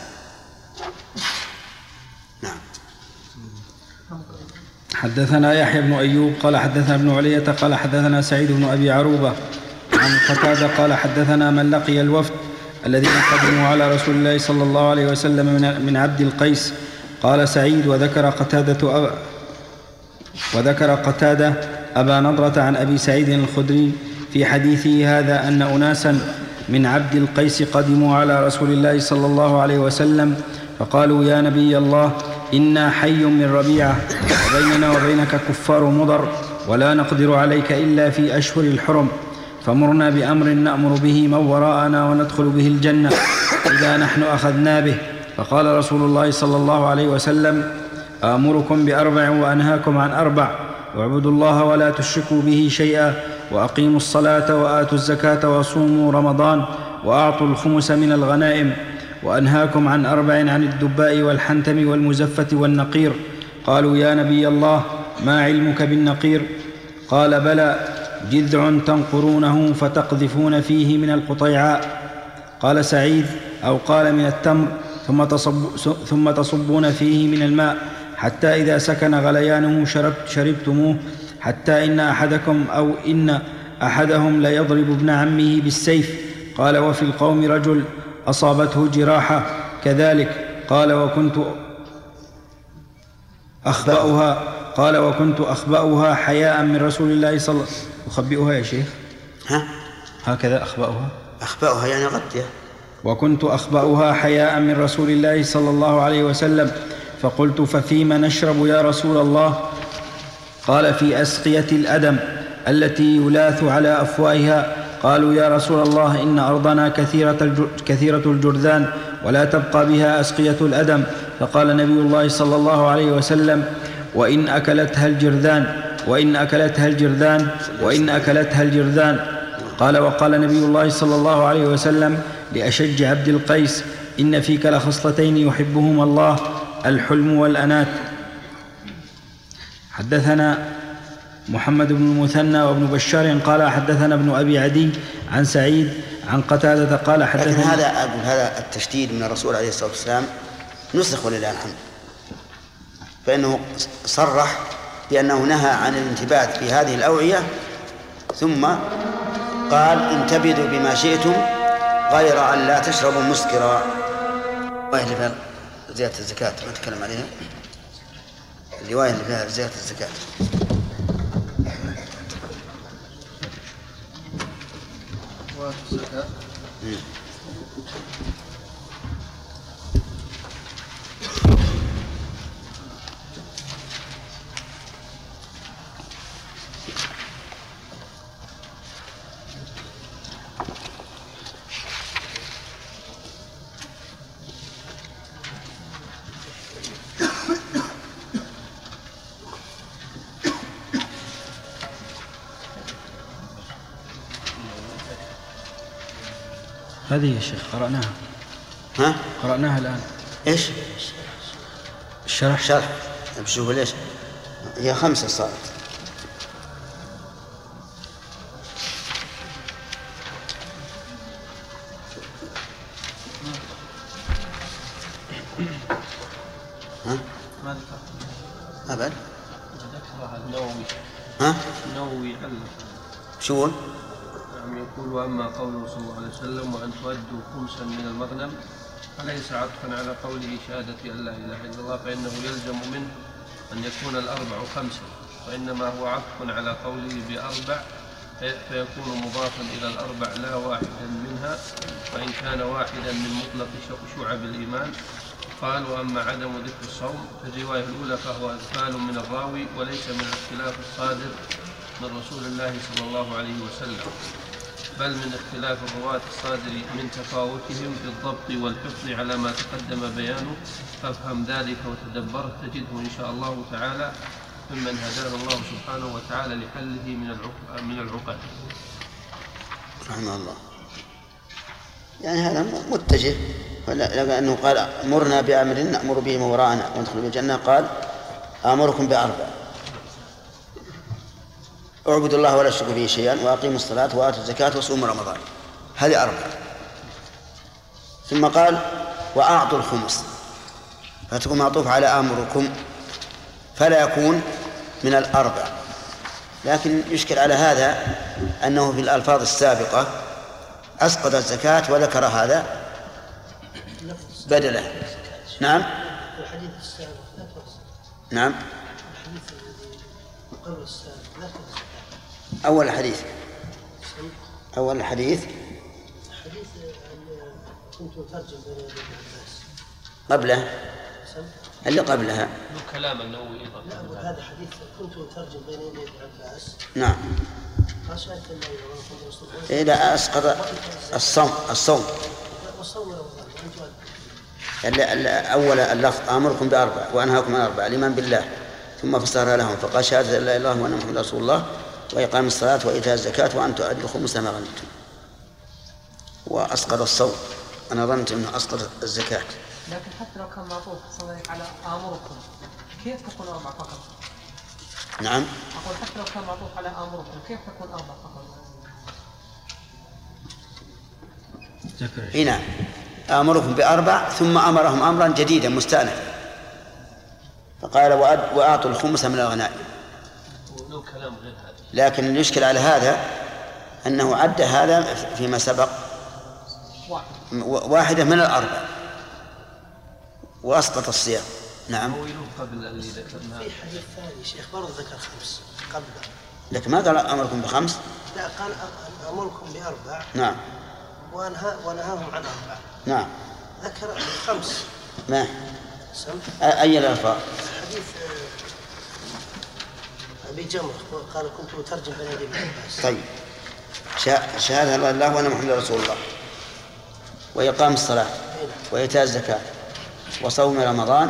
نعم. حدثنا يحيى بن أيوب قال حدثنا ابن علية قال حدثنا سعيد بن أبي عروبة عن قتادة قال حدثنا من لقي الوفد الذين قدموا على رسول الله صلى الله عليه وسلم من عبد القيس. قال سعيد وذكر قتادة أبا وذكر قتادة أبا نضرة عن أبي سعيد الخدري في حديثه هذا أن أناسا من عبد القيس قدموا على رسول الله صلى الله عليه وسلم فقالوا يا نبي الله إنا حي من ربيعة وبيننا وبينك كفار مضر ولا نقدر عليك إلا في أشهر الحرم، فمرنا بأمر نأمر به من وراءنا وندخل به الجنة إذا نحن أخذنا به. فقال رسول الله صلى الله عليه وسلم آمركم بأربع وأنهاكم عن أربع، واعبدوا الله ولا تشركوا به شيئا وأقيموا الصلاة وآتوا الزكاة وصوموا رمضان وأعطوا الخمس من الغنائم، وأنهاكم عن أربع عن الدباء والحنتم والمزفة والنقير. قالوا يا نبي الله ما علمك بالنقير؟ قال بلى جذع تنقرونه فتقذفون فيه من القطيعاء. قال سعيد أو قال من التمر ثم, تصب ثم تصبون فيه من الماء حتى إذا سكن غليانه شربت شربتموه، حتى إن أحدكم أو إن أحدهم ليضرب ابن عمه بالسيف. قال وفي القوم رجل أصابته جراحة كذلك. قال وكنت أخبأها قال وكنت أخبأها حياء من رسول الله صلى الله عليه وسلم. أخبئها يا شيخ؟ ها؟ هكذا أخبأها أخبأها يعني غطية. وكنت أخبأها حياء من رسول الله صلى الله عليه وسلم. فقلت ففيما نشرب يا رسول الله؟ قال في أسقية الأدم التي يلاث على أفواهها. قالوا يا رسول الله إن أرضنا كثيرة, كثيرة الجرذان ولا تبقى بها أسقية الأدم. فقال نبي الله صلى الله عليه وسلم وإن أكلتها الجرذان وإن أكلتها الجرذان وإن أكلتها الجرذان. قال وقال نبي الله صلى الله عليه وسلم لأشج عبد القيس إن فيك لخصلتين يحبهما الله الحلم والأنات. حدثنا محمد بن المثنى وابن بشار قال حدثنا ابن أبي عدي عن سعيد عن قتادة قال حدثنا. لكن هذا أقول هذا التشديد من الرسول عليه الصلاة والسلام نسخ ولله الحمد، فإنه صرح بأنه نهى عن الانتبات في هذه الأوعية، ثم قال انتبذوا بما شئتم غير أن لا تشربوا مسكرا. الرواية اللي فيها زيادة الزكاة ما نتكلم عليها، الرواية اللي فيها زيادة الزكاة. الزكاة. هذه يا شيخ قرأناها. ها؟ قرأناها الآن. إيش؟ الشرح. شرح. بشوفوا ليش؟ هي خمسة صارت. ها؟ ما ذكر. أبد. ذكرها النووي. ها؟ النووي علم. شو؟ نعم يقول: وأما قوله صلى الله عليه وسلم وأن تؤدوا خمسا من المغنم فليس عطفا على قوله شهادة أن لا إله إلا الله، فإنه يلزم منه أن يكون الأربع خمسا، وإنما هو عطف على قوله بأربع فيكون مضافا إلى الأربع لا واحدا منها، وإن كان واحدا من مطلق شعب الإيمان. قال: وأما عدم ذكر الصوم في الرواية الأولى فهو إغفال من الراوي وليس من الاختلاف الصادر من رسول الله صلى الله عليه وسلم، بل من اختلاف الرواة الصادر من تفاوتهم في الضبط والحفظ على ما تقدم بيانه. فافهم ذلك وتدبره تجده إن شاء الله تعالى ممن هداه الله سبحانه وتعالى لحله من العقد. رحمه الله. يعني هذا متجه، لأنه قال: مرنا بأمر نأمر به وراءنا وندخل بالجنة، قال: آمركم بأربع: اعبدوا الله ولا تشركوا به شيئا، واقيموا الصلاة وآتوا الزكاة وصوموا رمضان. هذه أربع. ثم قال: وأعطوا الخمس، فتكون معطوف على آمركم فلا يكون من الأربع. لكن يشكل على هذا أنه في الألفاظ السابقة أسقط الزكاة وذكر هذا بدله. نعم. الحديث السابق لا تفصل. نعم. الحديث قبل السابق لا تفصل. أول الحديث أول الحديث حديث كنت أترجم بين ابن عباس قبله اللي قبلها كلام النووي أيضا. لا، هذا حديث كنت أترجم بين ابن عباس. نعم. خشيت الله ورسوله. إيه لا، أسقط الصوم الصوم والصوم أول اللفظ: آمركم بأربع وأنهاكم عن أربع: الإيمان بالله، ثم فسرها لهم فقال: شهادة أن لا إله إلا الله وأن محمدا رسول الله، وإقام الصلاة وإيتاء الزكاة وأن تؤدوا الخمس ما غنمتم. وأسقط الصوم. أنا ظننت أنه أسقط الزكاة. لكن حتى لو كان معطوف على آمركم كيف تكون أربع فقط؟ نعم. أقول حتى لو كان معطوف على آمركم كيف تكون أربع فقط؟ إيه نعم. آمركم بأربع ثم أمرهم أمرا جديدا مستأنفا، فقال: وأعطوا الخمس من الغنائم. لكن يشكل على هذا أنه عد هذا فيما سبق واحدة من الأربع وأسقط الصيام. نعم. قبل اللي ذكرناه في حديث ثاني شيخ برضه ذكر خمس قبل. لكن ما قال أمركم بخمس. لا، قال أمركم بأربع. نعم. ونهاهم عن أربع. نعم. ذكر خمس. ما أي الألفاظ؟ حديث أبي جمرة قال: كنت أترجم بين ابن عباس. طيب. شهادة الله الله وأن محمد رسول الله، وإقام الصلاة وإيتاء الزكاة وصوم رمضان،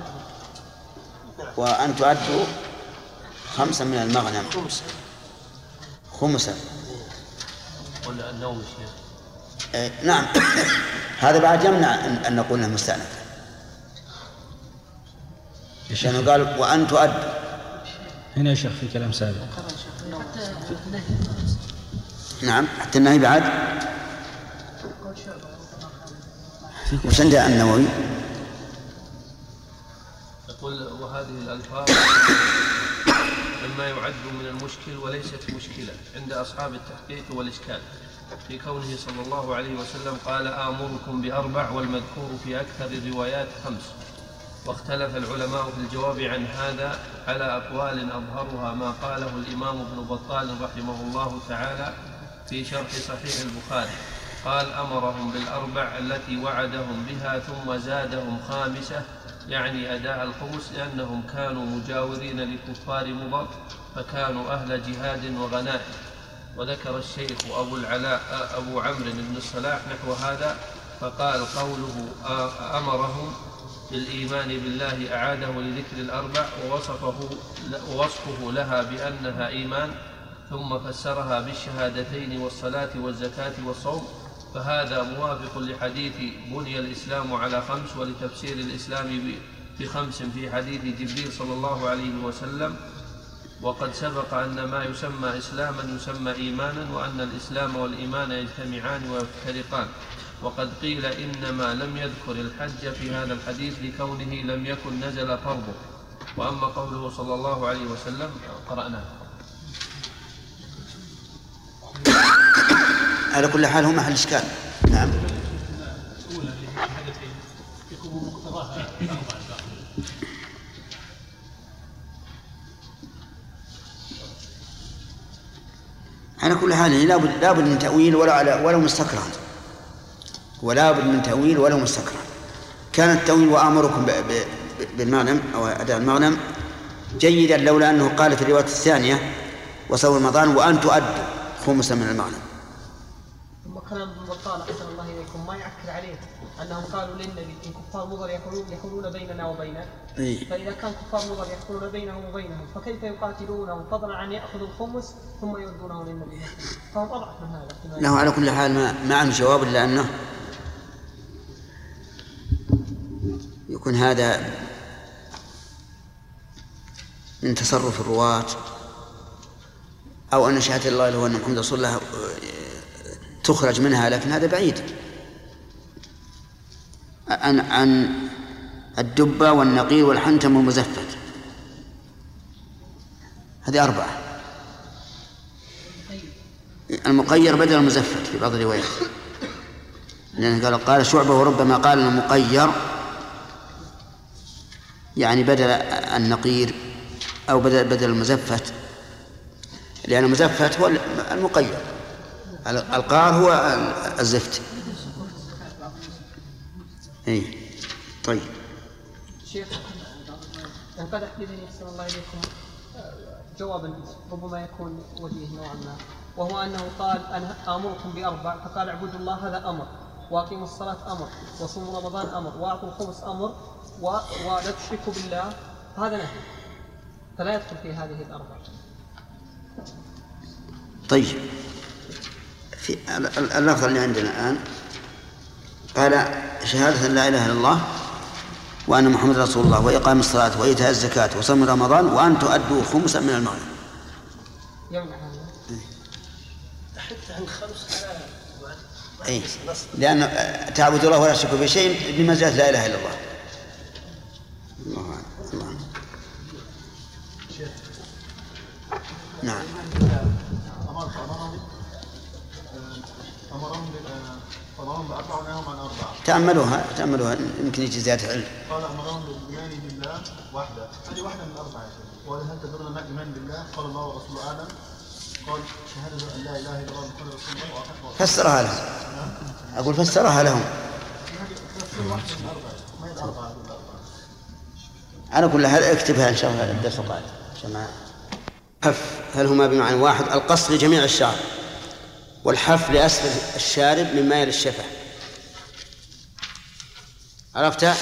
وأن تؤدوا خمسا من المغنم. خمسا. خمسا. ولا النوم شيخ. إيه نعم. هذا بعد يمنع أن نقول انه مستأنف، لأنه قال: وأن تؤدوا. هنا يا شيخ في كلام سابق. نعم. حتى النهي بعد. وش عند النووي؟ يقول: وهذه الألفاظ مما يعد من المشكل وليست مشكلة عند أصحاب التحقيق والإشكال في كونه صلى الله عليه وسلم قال: آمركم بأربع، والمذكور في أكثر الروايات خمس. واختلف العلماء في الجواب عن هذا على أقوال أظهرها ما قاله الإمام ابن بطال رحمه الله تعالى في شرح صحيح البخاري. قال: أمرهم بالأربع التي وعدهم بها ثم زادهم خامسة، يعني أداء الخمس، لأنهم كانوا مجاورين لكفار مضر فكانوا أهل جهاد وغنائم. وذكر الشيخ أبو العلاء أبو عمرو بن الصلاح نحو هذا، فقال: قوله أمرهم بالإيمان بالله أعاده لذكر الأربع ووصفه, ووصفه لها بأنها إيمان، ثم فسرها بالشهادتين والصلاة والزكاة والصوم، فهذا موافق لحديث بني الإسلام على خمس، ولتفسير الإسلام بخمس في حديث جبريل صلى الله عليه وسلم. وقد سبق أن ما يسمى إسلاما يسمى إيمانا، وأن الإسلام والإيمان يجتمعان ويفترقان. وقد قيل إنما لم يذكر الحج في هذا الحديث لكونه لم يكن نزل فرضه. وأما قوله صلى الله عليه وسلم قرأناه. على كل حال هو محل إشكال. نعم. على كل حال لا بد من تأويل ولو على ولو مستكرها، ولا بد من تأويل ولو مستكرها. كان التأويل وآمركم بالمغنم أو أداء المغنم جيدا، لولا أنه قال في الرواية الثانية وصوم رمضان وأن تؤدوا خمسا من المغنم. ثم كلام ابن بطال أحسن الله إليكم ما يعكر عليه أنهم قالوا للنبي إن كفار مضر يحولون بيننا وبينك، إيه؟ فإذا كان كفار مضر يحولون بينهم وبينهم فكيف يقاتلونهم فضلا عن يأخذوا الخمس ثم يردونه للنبي؟ فهم أضعف من هذا. له على كل حال ما ما عنده جواب إلا أنه يكون هذا من تصرف الرواة، أو أن شهادة الله له أن محمد رسول الله تخرج منها، لكن هذا بعيد عن عن الدبة والنقير والحنتم والمزفت. هذه أربعة. المقير بدل المزفت في بعض الروايات، لأنه قال قال شعبة وربما قال المقير يعني بدل النقير أو بدل بدل المزفت، لأن المزفت هو المقير، القار هو الزفت. اي طيب. شيخ قد أحدثني أحسن الله إليكم جوابا ربما يكون وجيه نوعا ما، وهو أنه قال أنا آمركم بأربع، فقال اعبدوا الله هذا أمر، وأقيموا الصلاة أمر، وصوموا رمضان أمر، وأعطوا الخمس أمر، ولا تشركوا بالله هذا نهي، فلا يدخل في هذه الأربع. طيب في اللفظ اللي عندنا الآن قال شهادة لا إله إلا الله وأن محمد رسول الله وإقام الصلاة وإيتاء الزكاة وصوم رمضان وأن تؤدوا خمسا من المغنم. يمنع هذا. حتى عن خمس على أي لأن تعبد الله ولا تشركوا بشيء بمنزلة لا إله إلا الله. الله الله. نعم. أمرهم بأربعة ونهاهم عن أربعة. تأملوها تأملوها يمكن يجي زيادة علم. قال أمرهم بالإيمان بالله وحده، هذه واحدة من الأربعة. وهل تدرون ما الإيمان بالله؟ قال الله ورسوله أعلم. قال شهادة أن لا إله إلا الله محمد رسول الله وأقام. فسرها لهم. أقول فسرها لهم. واحدة من الأربعة، ما هي الأربعة؟ على كل حال اكتبها إن شاء الله الدرس القادم عشان حف. هل هما بمعنى واحد؟ القص لجميع الشعر، والحف لأسفل الشارب مما يلي الشفة. عرفتها؟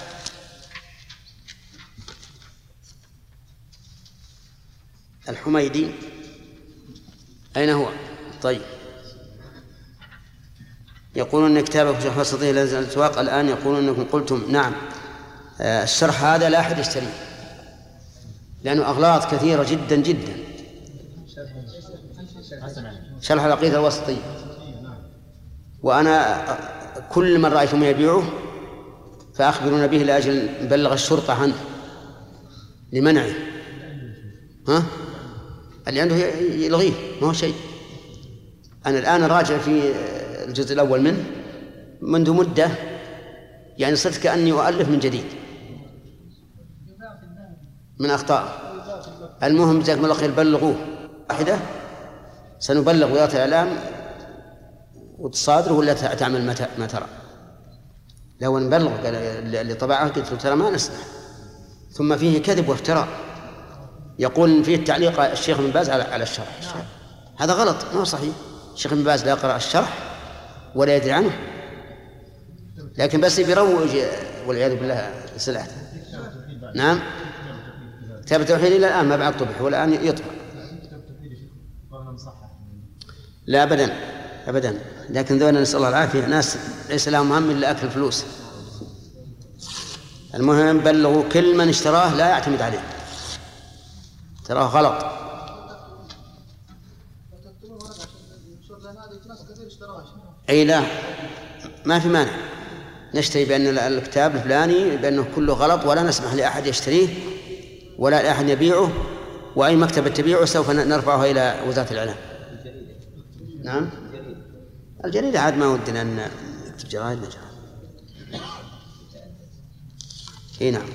الحميدي أين هو؟ طيب يقولون أن كتابك شرح وسطيه لازم الأسواق الآن، يقولون أنكم قلتم نعم الشرح هذا لا أحد يشتريه لأنه أغلاط كثيرة جدا جدا. شرح العقيدة الوسطية، وأنا كل من رأيتم يبيعه فأخبرون به لأجل نبلغ الشرطة عنه لمنعه. ها؟ اللي عنده يلغيه ما هو شيء. أنا الآن راجع في الجزء الأول منه منذ مدة، يعني صرت كأني أؤلف من جديد من أخطاء. المهم جزاكم الله خير بلغوه واحدة، سنبلغ وزارة الإعلام وتصادره ولا تعمل ما ترى. لو نبلغ قال اللي طبعه قلت له ترى ما نسمع، ثم فيه كذب وافتراء. يقول فيه التعليق الشيخ ابن باز على الشرح، هذا غلط ما هو صحيح. الشيخ ابن باز لا يقرأ الشرح ولا يدري عنه، لكن بس بيروج والعياذ بالله سلعته. نعم كتاب التوحيد إلى الآن ما بعد طبع والآن يطبع. لا أبدا أبدا، لكن ذولا نسأل الله العافية ناس ليس لهم هم إلا أكل الفلوس. المهم بلغوا كل من اشتراه لا يعتمد عليه، تراه غلط. أي لا، ما في مانع نشتري بأن الكتاب الفلاني بأنه كله غلط ولا نسمح لأحد يشتريه ولا لأحد يبيعه، وأي مكتبة تبيعه سوف نرفعها إلى وزارة الإعلام. نعم الجريدة عاد ما ودنا أن نكتب جرائد نجرة. إيه نعم،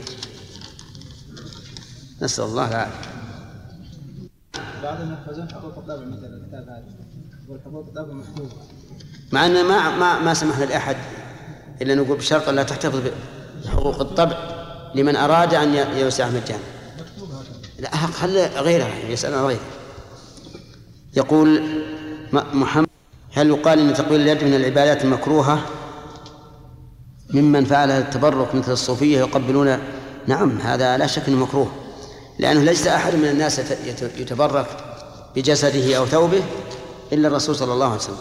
نسأل الله العافية. بعض المحفظين حقوق الطبع مثل الكتاب هذا والحقوق الطبع محفوظة، مع أن ما ما ما سمحنا لأحد إلا نقول بشرط لا تحتفظ بحقوق الطبع لمن أراد أن يوسع مجانا. لا خلي غيرها يسأل عن غيره. يقول محمد: هل يقال إن تقويل اليد من العبادات المكروهة ممن فعل التبرك مثل الصوفية يقبلون؟ نعم هذا لا شك أنه مكروه، لأنه ليس أحد من الناس يتبرك بجسده أو ثوبه إلا الرسول صلى الله عليه وسلم.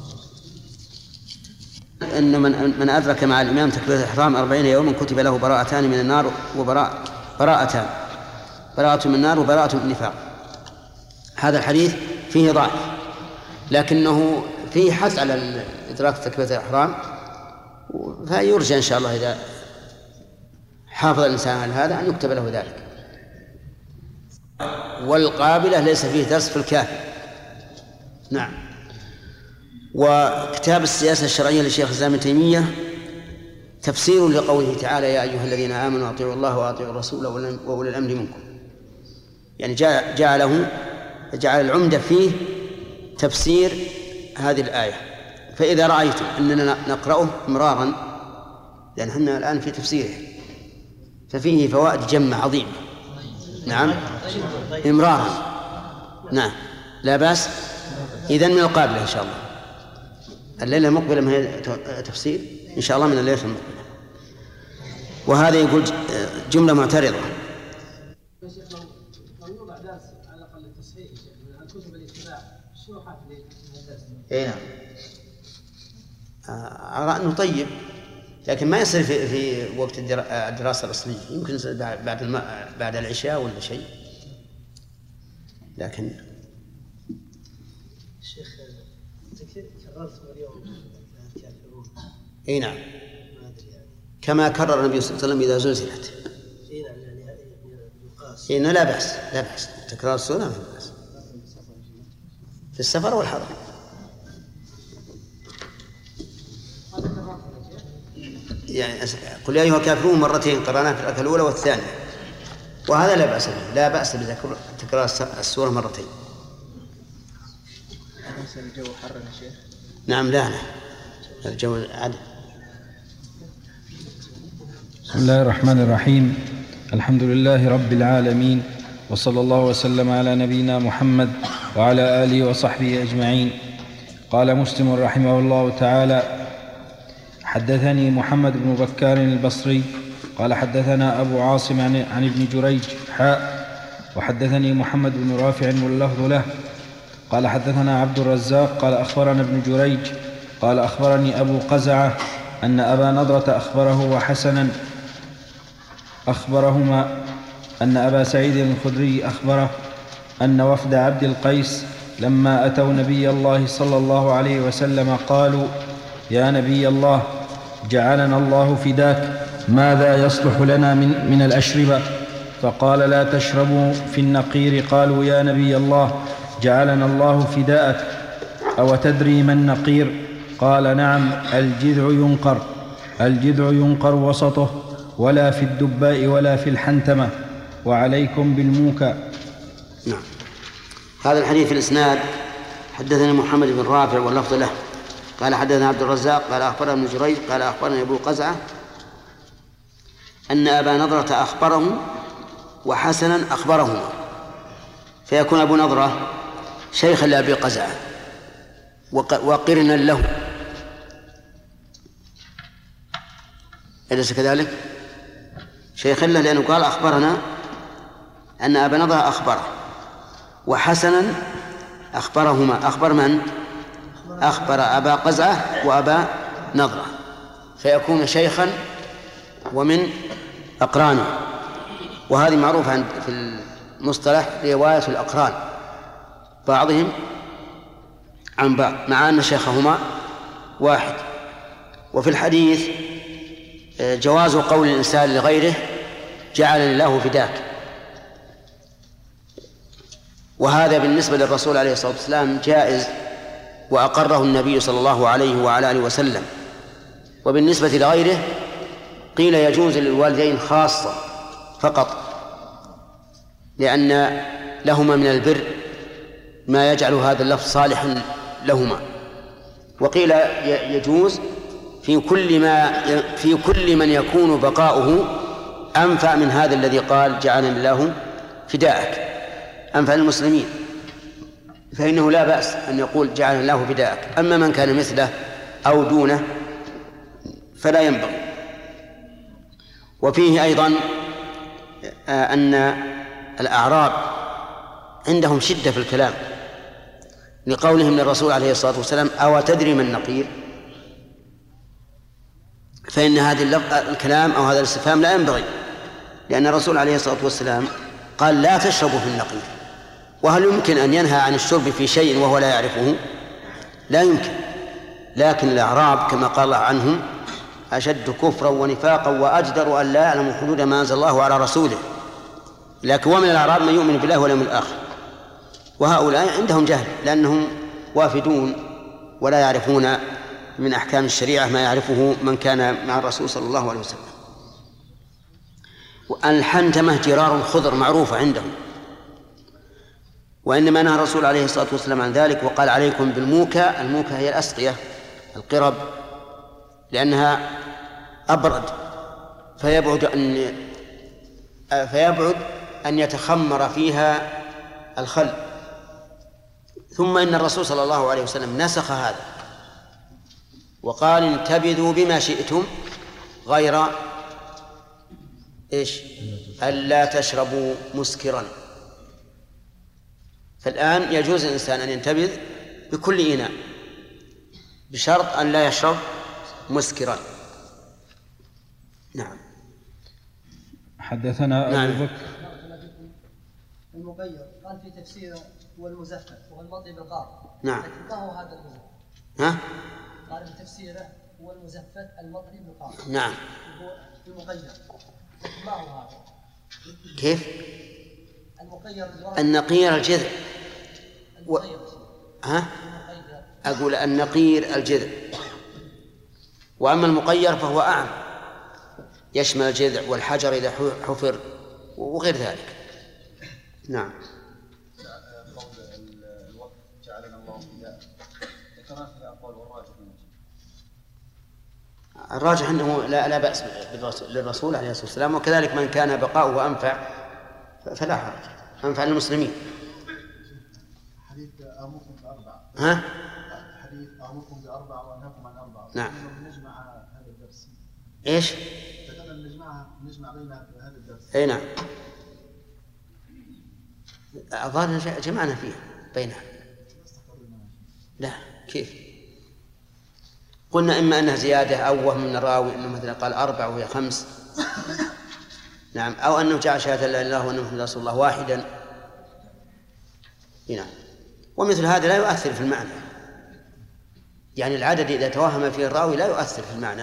أن من من أدرك مع الإمام تكبيرة الإحرام أربعين يوما كتب له براءتان من النار وبراء براءتان براءة من النار وبراءة من النفاق. هذا الحديث فيه ضعف، لكنه فيه حث على إدراك تكبيرة الإحرام، فيرجى إن شاء الله إذا حافظ الإنسان على هذا أن يكتب له ذلك. والقابلة ليس فيه درس في الكافي. نعم. وكتاب السياسة الشرعية لشيخ الإسلام ابن تيمية تفسير لقوله تعالى: يا أيها الذين آمنوا أطيعوا الله وأطيعوا الرسول وأولي الأمر منكم. يعني جعله جعل العمدة فيه تفسير هذه الآية. فإذا رأيتم أننا نقرأه مرارا، لأن احنا الآن في تفسيره ففيه فوائد جمة عظيمة. نعم إمرارا، نعم لا بأس. إذن من القابلة إن شاء الله الليلة المقبلة ما هي تفسير إن شاء الله من الليلة المقبلة. وهذا يقول جملة معترضة. إيه نعم، أرى أنه طيب، لكن ما يصير في في وقت الدراسة الأصلية، يمكن بعد الم... بعد العشاء ولا شيء. لكن الشيخ كررت اليوم الكافرون. اي نعم، كما كرر النبي صلى الله عليه وسلم اذا زلزلت. اي نعم، يعني يقاس. إيه لا بأس، لا بأس تكرار السنة ما في بأس في السفر والحضر. يعني قل يا أيها الكافرون مرتين قرأناها في الركعة الأولى والثانية، وهذا لا بأس به، لا بأس بتكرار السورة مرتين. الجو حر يا شيخ. نعم لا لا الجو عادي. بسم الله الرحمن الرحيم، الحمد لله رب العالمين، وصلى الله وسلم على نبينا محمد وعلى آله وصحبه أجمعين. قال مسلم رحمه الله تعالى: حدثني محمد بن بكار البصري قال حدثنا أبو عاصم عن, عن ابن جريج حاء وحدثني محمد بن رافع واللفظ له قال حدثنا عبد الرزاق قال أخبرنا ابن جريج قال أخبرني أبو قزعة أن أبا نضرة أخبره وحسنا أخبرهما أن أبا سعيد الخدري أخبره أن وفد عبد القيس لما أتوا نبي الله صلى الله عليه وسلم قالوا: يا نبي الله، جعلنا الله فداك، ماذا يصلح لنا من, من الأشربة؟ فقال: لا تشربوا في النقير. قالوا: يا نبي الله، جعلنا الله فداءك، أو تدري ما النقير؟ قال: نعم، الجذع ينقر الجذع ينقر وسطه، ولا في الدباء ولا في الحنتمة، وعليكم بالموكى. نعم. هذا الحديث في الإسناد حدثنا محمد بن رافع واللفظ له قال حدثنا عبد الرزاق قال أخبرنا ابن جريج قال أخبرنا أبو قزعة أن أبا نضرة أخبره وحسنا أخبرهما، فيكون أبو نضرة شيخا لأبي قزعة وقرنا له، أليس كذلك؟ شيخا له، لأنه قال أخبرنا أن أبا نضرة أخبره، وحسنا أخبرهما. أخبر من؟ أخبر أبا قزعة وأبا نضرة، فيكون شيخا ومن أقرانه. وهذه معروفة في المصطلح رواية الأقران بعضهم عن بعض مع أن شيخهما واحد. وفي الحديث جواز قول الإنسان لغيره جعلني الله فداك، وهذا بالنسبة للرسول عليه الصلاة والسلام جائز وأقره النبي صلى الله عليه وعلى آله وسلم. وبالنسبة لغيره قيل يجوز للوالدين خاصة فقط، لأن لهما من البر ما يجعل هذا اللفظ صالحا لهما. وقيل يجوز في كل ما في كل من يكون بقاؤه أنفع من هذا الذي قال جعلني الله فداءك، أنفع للمسلمين، فإنه لا بأس أن يقول جعلني الله فداءك. أما من كان مثله أو دونه فلا ينبغي. وفيه أيضا أن الأعراب عندهم شدة في الكلام، لقولهم للرسول عليه الصلاة والسلام أو تدري من نقير، فإن هذا الكلام أو هذا الاستفهام لا ينبغي، لأن الرسول عليه الصلاة والسلام قال لا تشربوا في النقير. وهل يمكن أن ينهى عن الشرب في شيء وهو لا يعرفه؟ لا يمكن. لكن الأعراب كما قال الله عنهم أشد كفرا ونفاقا وأجدر أن لا يعلموا حدود ما أنزل الله على رسوله. لكن ومن الأعراب من يؤمن بالله واليوم الآخر، وهؤلاء عندهم جهل لأنهم وافدون ولا يعرفون من أحكام الشريعة ما يعرفه من كان مع الرسول صلى الله عليه وسلم. الحنتمة جرار خضر معروفة عندهم، وإنما نهى الرسول عليه الصلاة والسلام عن ذلك وقال عليكم بالموكى. الموكى هي الأسقية القرب، لأنها أبرد فيبعد أن فيبعد أن يتخمر فيها الخل. ثم إن الرسول صلى الله عليه وسلم نسخ هذا وقال انتبذوا بما شئتم غير إيش؟ ألا تشربوا مسكرا. فالآن يجوز الإنسان أن ينتبذ بكل إناء بشرط أن لا يشرب مسكرا. نعم. حدثنا نعم. أبو بكر. المقيد قال في تفسيره هو المزفت وهو المطي بالقار. نعم. لكن ما هو هذا المزفت؟ ها؟ قال في تفسيره هو المزفت المطي بالقار. نعم. هو المقيد. لكن ما هو هذا؟ كيف؟ المقيد النقير الجذع. و... ها؟ أقول النقير الجذع، وأما المقير فهو أعم، يشمل الجذع والحجر إذا حفر وغير ذلك. نعم. قول الوقت جعلنا الله فداء ذكرنا في الأقوال والراجح الراجح أنه لا, لا بأس للرسول عليه الصلاة والسلام، وكذلك من كان بقاؤه أنفع فلا حرج، أنفع للمسلمين. حديث آمركم بأربعة. ها؟ حديث آمركم بأربعة وأنهاكم عن أربعة. نعم. نجمع هذا الدرس. إيش؟ ذكرنا نجمعها نجمع بين هذا الدرس. أي نعم. أظن جمعنا فيها بينها. لا كيف؟ قلنا إما أنها زيادة أو وهم من الراوي أنه مثلا قال أربعة وهي خمس. نعم. أو أنه جعل شهادة لا إله إلا الله وأنه محمد رسول الله واحدا. نعم. ومثل هذا لا يؤثر في المعنى، يعني العدد إذا توهم فيه الراوي لا يؤثر في المعنى.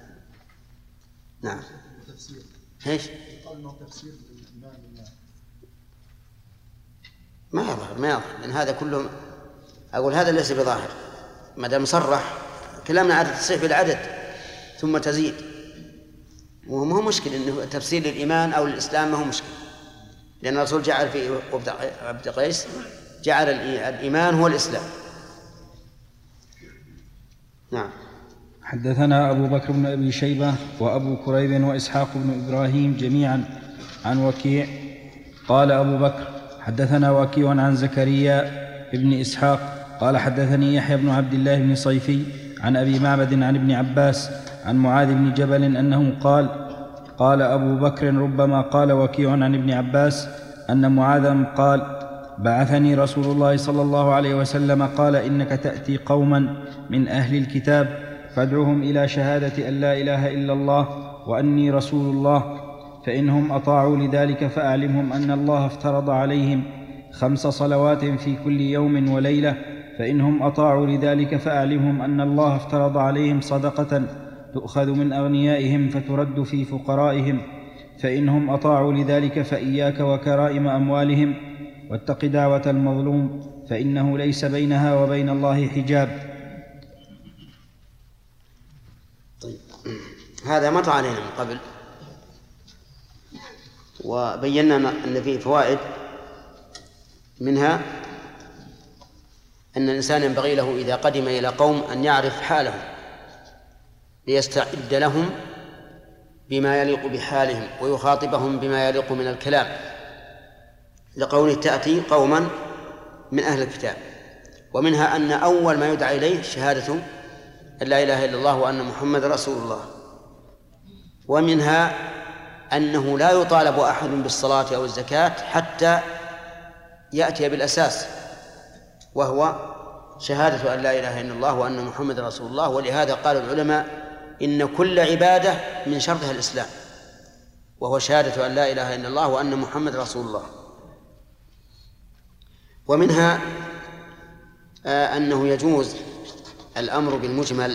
نعم. تفسير. إيش؟ قال إنه تفسير الإيمان بالله. ما يظهر ما يظهر لأن هذا كله أقول هذا ليس بظاهر، ما دام صرح كلامنا عادة تصيح بالعدد ثم تزيد، وما هو مشكل إنه تفسير للإيمان أو الإسلام، ما هو مشكل، لأن الرسول جعل في عبد قيس جعل الإيمان هو الإسلام. نعم. حدثنا أبو بكر بن أبي شيبة وأبو كريب وإسحاق بن إبراهيم جميعا عن وكيع قال أبو بكر حدثنا وكيع عن زكريا بن إسحاق قال حدثني يحيى بن عبد الله بن صيفي عن أبي معبد عن ابن عباس عن معاذ بن جبل أنه قال قال أبو بكر ربما قال وكيع عن ابن عباس أن معاذا قال بعثني رسول الله صلى الله عليه وسلم قال إنك تأتي قوما من أهل الكتاب فادعهم إلى شهادة أن لا إله إلا الله وأني رسول الله، فإنهم أطاعوا لذلك فأعلمهم أن الله افترض عليهم خمس صلوات في كل يوم وليلة، فإنهم أطاعوا لذلك فأعلمهم أن الله افترض عليهم صدقة تؤخذ من أغنيائهم فترد في فقرائهم، فإنهم أطاعوا لذلك فإياك وكرائم أموالهم، واتق دعوة المظلوم فإنه ليس بينها وبين الله حجاب. طيب. هذا مر علينا من قبل وبينا أن فيه فوائد، منها أن الإنسان ينبغي له إذا قدم إلى قوم أن يعرف حالهم ليستعد لهم بما يليق بحالهم ويخاطبهم بما يليق من الكلام، لقوله تأتي قوما من أهل الكتاب. ومنها أن أول ما يدعى إليه شهادة أن لا إله إلا الله وأن محمد رسول الله. ومنها أنه لا يطالب أحد بالصلاة أو الزكاة حتى يأتي بالأساس، وهو شهادة أن لا إله إلا الله وأن محمد رسول الله. ولهذا قال العلماء إن كل عبادة من شرطها الإسلام، وهو شهادة أن لا إله إلا الله وأن محمد رسول الله. ومنها أنه يجوز الأمر بالمجمل،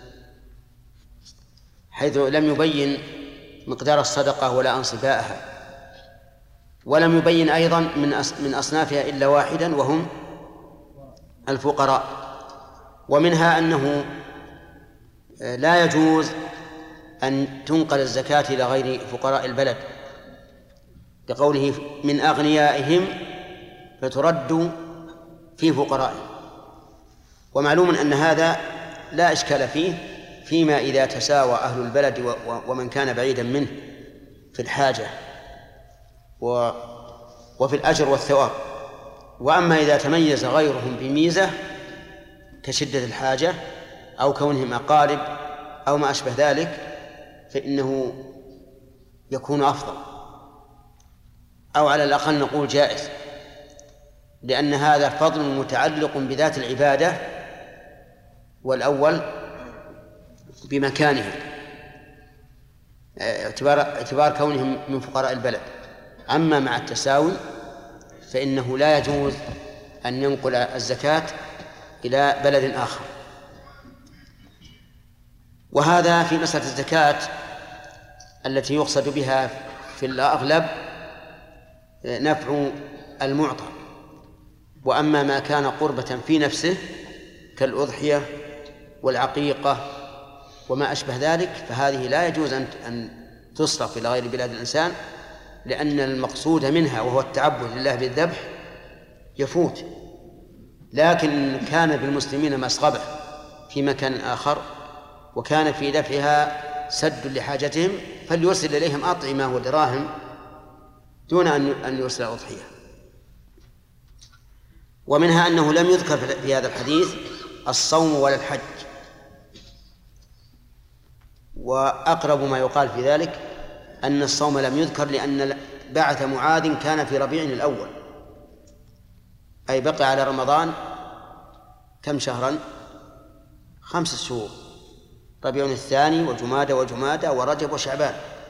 حيث لم يبين مقدار الصدقة ولا أنصباءها، ولم يبين أيضا من أصنافها إلا واحدا وهم الفقراء. ومنها أنه لا يجوز أن تنقل الزكاة إلى غير فقراء البلد، بقوله من أغنيائهم فترد في فقرائهم. ومعلوم أن هذا لا إشكال فيه فيما إذا تساوى أهل البلد ومن كان بعيدا منه في الحاجة وفي الأجر والثواب. وأما إذا تميز غيرهم بميزة كشدة الحاجة أو كونهم أقارب أو ما أشبه ذلك فإنه يكون أفضل، أو على الأقل نقول جائز، لأن هذا فضل متعلق بذات العبادة، والأول بمكانه اعتبار, اعتبار كونهم من فقراء البلد. أما مع التساوي فإنه لا يجوز أن ينقل الزكاة إلى بلد آخر. وهذا في مسألة الزكاة التي يقصد بها في الأغلب نفع المعطى. وأما ما كان قربة في نفسه كالأضحية والعقيقة وما أشبه ذلك فهذه لا يجوز أن تصرف إلى غير بلاد الإنسان، لأن المقصود منها وهو التعبد لله بالذبح يفوت. لكن كان بالمسلمين مسغبة في مكان آخر وكان في دفعها سد لحاجتهم فليرسل إليهم أطعمة ودراهم دون أن يرسل أضحية. ومنها أنه لم يذكر في هذا الحديث الصوم ولا الحج، وأقرب ما يقال في ذلك أن الصوم لم يذكر لأن بعث معاذ كان في ربيع الأول، أي بقي على رمضان كم شهرا؟ خمسة شهور، ربيع الثاني وجمادى وجمادى ورجب وشعبان.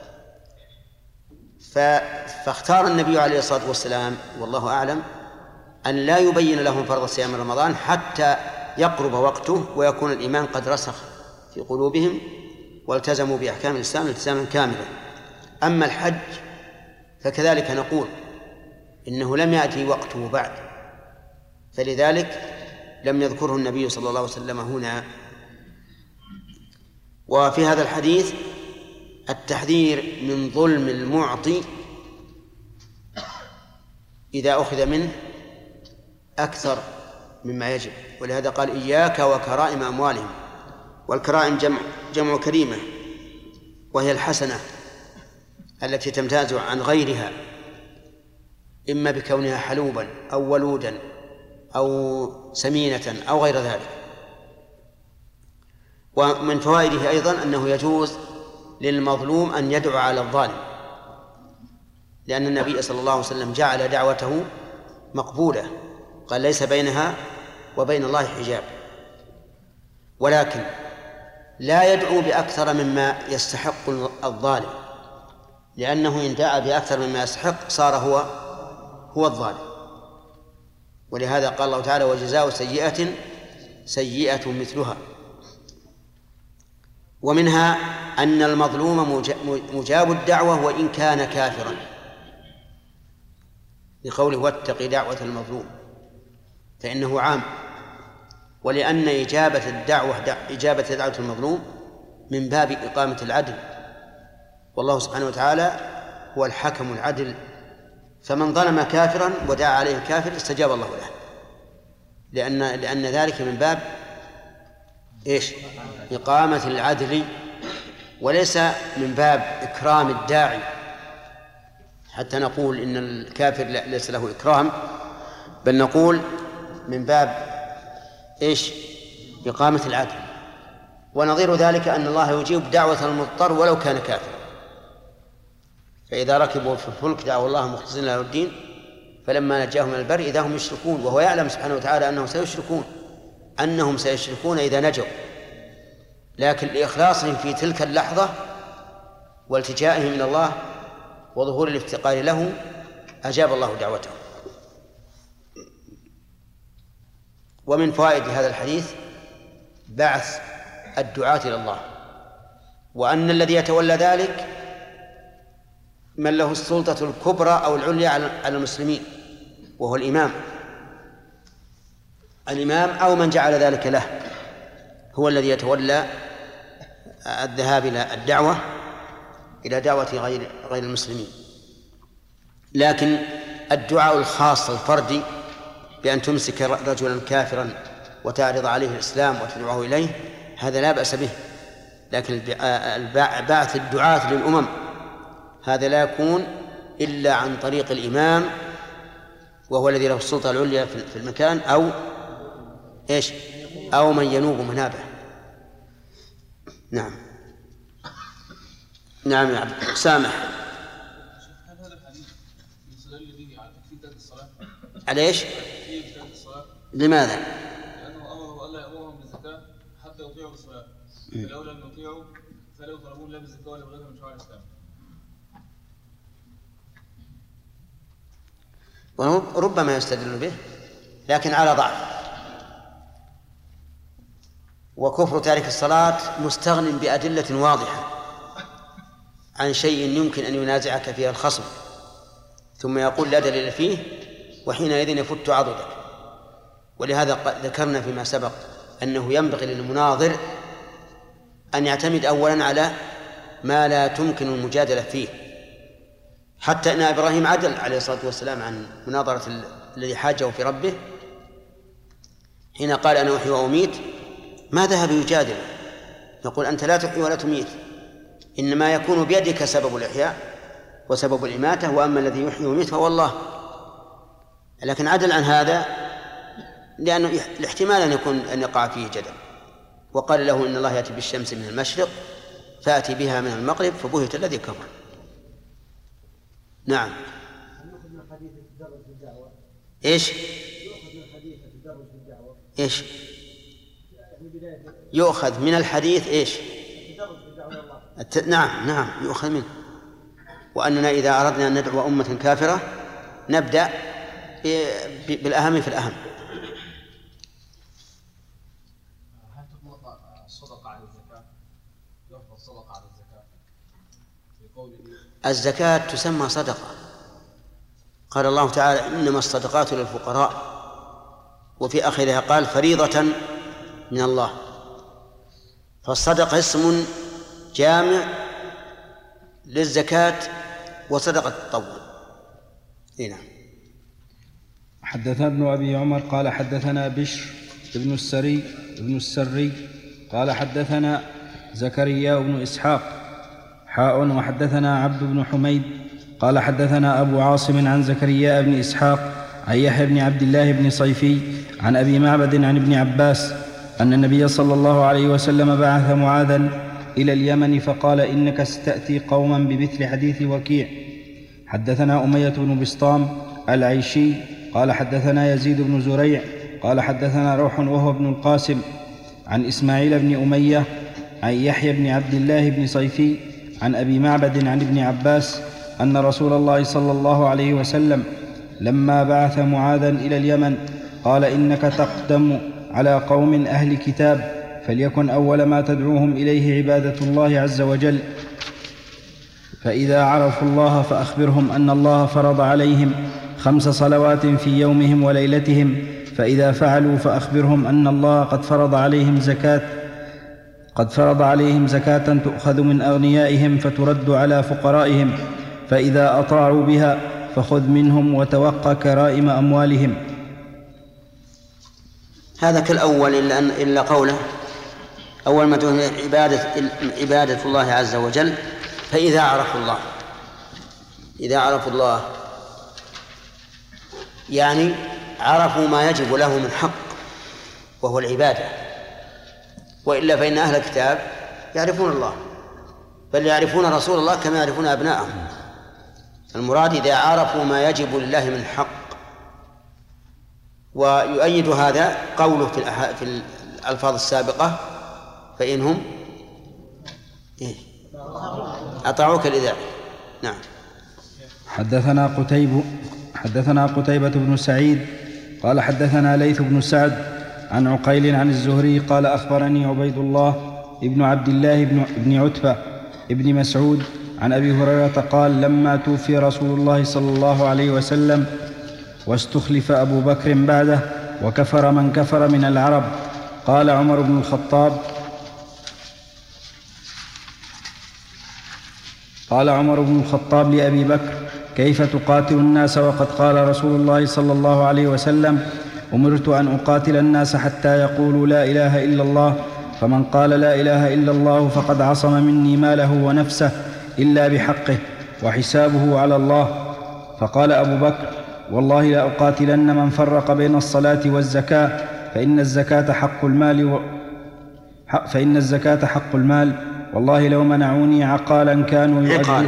فاختار النبي عليه الصلاة والسلام والله أعلم أن لا يبين لهم فرض صيام رمضان حتى يقرب وقته ويكون الإيمان قد رسخ في قلوبهم والتزموا بأحكام الإسلام التزاما كاملا. أما الحج فكذلك نقول إنه لم يأتي وقته بعد، فلذلك لم يذكره النبي صلى الله عليه وسلم هنا. وفي هذا الحديث التحذير من ظلم المعطي إذا أخذ منه أكثر مما يجب، ولهذا قال إياك وكرائم أموالهم. والكرائم جمع, جمع كريمة، وهي الحسنة التي تمتاز عن غيرها إما بكونها حلوبا أو ولودا أو سمينة أو غير ذلك. ومن فوائده أيضا أنه يجوز للمظلوم أن يدعو على الظالم، لأن النبي صلى الله عليه وسلم جعل دعوته مقبولة، قال ليس بينها وبين الله حجاب، ولكن لا يدعو بأكثر مما يستحق الظالم، لأنه إن دعا بأكثر مما يستحق صار هو هو الظالم. ولهذا قال الله تعالى: وجزاء سيئة سيئة مثلها. ومنها أن المظلوم مجاب الدعوة وإن كان كافرا، لقوله: واتق دعوة المظلوم، فإنه عام، ولأن إجابة الدعوة إجابة دعوة المظلوم من باب إقامة العدل، والله سبحانه وتعالى هو الحكم العدل، فمن ظلم كافرا ودعا عليه الكافر استجاب الله له، لأن لأن ذلك من باب إيش؟ إقامة العدل، وليس من باب إكرام الداعي، حتى نقول إن الكافر ليس له إكرام، بل نقول من باب إيش؟ إقامة العدل. ونظير ذلك أن الله يجيب دعوة المضطر ولو كان كافرا، فإذا ركبوا في الفلك دعوا الله مخلصين له الدين فلما نجاهم من البر إذا هم يشركون، وهو يعلم سبحانه وتعالى أنهم سيشركون أنهم سيشركون إذا نجوا، لكن لإخلاصهم في تلك اللحظة والتجائهم من الله وظهور الافتقار له أجاب الله دعوته. ومن فوائد هذا الحديث بعث الدعاة إلى الله، وأن الذي يتولى ذلك من له السلطة الكبرى أو العليا على المسلمين، وهو الإمام الإمام أو من جعل ذلك له، هو الذي يتولى الذهاب إلى الدعوة إلى دعوة غير غير المسلمين. لكن الدعاء الخاص الفردي بأن تمسك رجلا كافرا وتعرض عليه الإسلام وتدعوه إليه هذا لا بأس به، لكن بعث الدعاة للأمم هذا لا يكون إلا عن طريق الإمام، وهو الذي له السلطة العليا في المكان، أو إيش؟ أو من ينوب منابه. نعم نعم يا عبد سامح. هل هذا الحديث يستدل به على تكفير ترك الصلاة؟ على إيش؟ تكفير ترك الصلاة. لماذا؟ لأنه أمره ألا يأمرهم بالزكاة حتى يطيعوا بالصلاة، فلو لم يطيعوا فلا يطالبون لا بالزكاة ولا بغيرها من شرائع الإسلام. وربما يستدل به لكن على ضعف. وكفر تارك الصلاة مستغن بأدلة واضحة عن شيء يمكن أن ينازعك فيها الخصم ثم يقول لا دليل فيه، وحينئذ يفت عضدك. ولهذا ذكرنا فيما سبق أنه ينبغي للمناظر أن يعتمد أولا على ما لا تمكن المجادلة فيه، حتى أن إبراهيم عدل عليه الصلاة والسلام عن مناظرة الذي حاجه في ربه حين قال أنا أحيي وأميت، ما ذهب يجادل، نقول أنت لا تحيي ولا تميت، إنما يكون بيدك سبب الإحياء وسبب الإماتة، وأما الذي يحيي ويميت فهو الله. لكن عدل عن هذا لأنه الاحتمال أن يكون أن يقع فيه جدل، وقال له إن الله يأتي بالشمس من المشرق فأتي بها من المغرب فبهت الذي كفر. نعم. إيش؟ إيش؟ يؤخذ من الحديث إيش؟ الت... نعم نعم يؤخذ منه، وأننا إذا أردنا أن ندعو أمة كافرة نبدأ ب... ب... بالأهم في الأهم. هل تطلق الصدقة على الزكاة؟ يحفظ الصدقة على الزكاة في قوله الزكاة تسمى صدقة، قال الله تعالى إنما الصدقات للفقراء، وفي آخرها قال فريضة من الله، فالصدقة اسم جامع للزكاة وصدقة التطوع. هنا حدثنا ابن أبي عمر قال حدثنا بشر ابن السري ابن السري قال حدثنا زكريا بن إسحاق حاء وحدثنا عبد بن حميد قال حدثنا أبو عاصم عن زكريا بن إسحاق عن يحيى بن عبد الله بن صيفي عن أبي معبد عن ابن عباس أن النبي صلى الله عليه وسلم بعث معاذا إلى اليمن فقال إنك ستأتي قوما بمثل حديث وكيع. حدثنا أمية بن بسطام العيشي قال حدثنا يزيد بن زريع قال حدثنا روح وهو ابن القاسم عن إسماعيل بن أمية عن يحيى بن عبد الله بن صيفي عن أبي معبد عن ابن عباس أن رسول الله صلى الله عليه وسلم لما بعث معاذا إلى اليمن قال إنك تقدم على قوم أهل كتاب فليكن أول ما تدعوهم إليه عبادة الله عز وجل، فإذا عرفوا الله فأخبرهم أن الله فرض عليهم خمس صلوات في يومهم وليلتهم، فإذا فعلوا فأخبرهم أن الله قد فرض عليهم زكاة قد فرض عليهم زكاة تؤخذ من أغنيائهم فترد على فقرائهم، فإذا أطاعوا بها فخذ منهم وتوقى كرائم أموالهم. هذا كالأول إلا, أن إلا قوله أول ما تكون عبادة, عبادة الله عز وجل، فإذا عرفوا الله إذا عرفوا الله يعني عرفوا ما يجب له من حق وهو العبادة، وإلا فإن أهل الكتاب يعرفون الله بل يعرفون رسول الله كما يعرفون أبناءهم. المراد إذا عرفوا ما يجب لله من حق. ويؤيد هذا قوله في, في الألفاظ السابقة فإنهم إيه؟ أطاعوك الإذاعة. نعم. حدثنا قتيب حدثنا قتيبة بن سعيد قال حدثنا ليث بن سعد عن عقيل عن الزهري قال أخبرني عبيد الله ابن عبد الله بن عتبة ابن مسعود عن أبي هريرة قال لما توفي رسول الله صلى الله عليه وسلم واستخلف أبو بكر بعده وكفر من كفر من العرب قال عمر بن الخطاب قال عمر بن الخطاب لأبي بكر كيف تقاتل الناس وقد قال رسول الله صلى الله عليه وسلم أمرت أن أقاتل الناس حتى يقولوا لا إله إلا الله، فمن قال لا إله إلا الله فقد عصم مني ماله ونفسه إلا بحقه وحسابه على الله. فقال أبو بكر والله لا أقاتلن من فرق بين الصلاة والزكاة فإن الزكاة حق المال و... فإن الزكاة حق المال والله لو منعوني عقالا كانوا يؤدون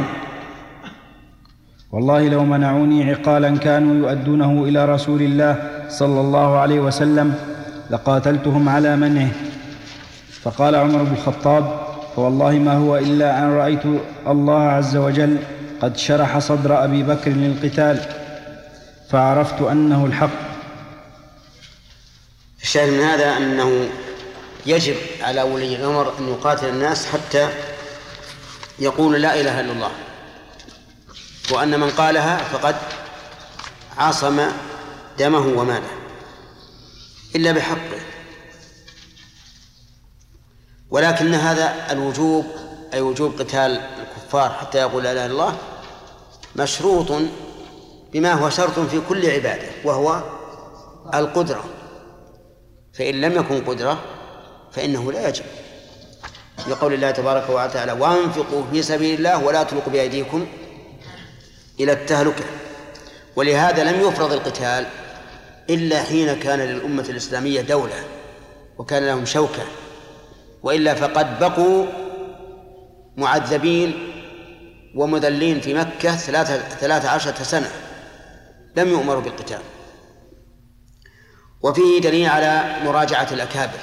والله لو منعوني عقالا كانوا يؤدونه إلى رسول الله صلى الله عليه وسلم لقاتلتهم على منعه. فقال عمر بن الخطاب فوالله ما هو إلا أن رأيت الله عز وجل قد شرح صدر أبي بكر للقتال فعرفت أنه الحق. الشاهد من هذا أنه يجب على ولي الأمر أن يقاتل الناس حتى يقول لا إله إلا الله، وأن من قالها فقد عصم دمه وماله إلا بحقه. ولكن هذا الوجوب أي وجوب قتال الكفار حتى يقول لا إله إلا الله مشروط بما هو شرط في كل عبادة وهو القدرة، فإن لم يكن قدرة فإنه لا يجب، لقول الله تبارك وتعالى وانفقوا في سبيل الله ولا تلقوا بأيديكم إلى التهلكة. ولهذا لم يفرض القتال إلا حين كان للأمة الإسلامية دولة وكان لهم شوكة، وإلا فقد بقوا معذبين ومذلين في مكة ثلاثة عشرة سنة لم يؤمروا بالقتال. وفيه دليل على مراجعة الأكابر،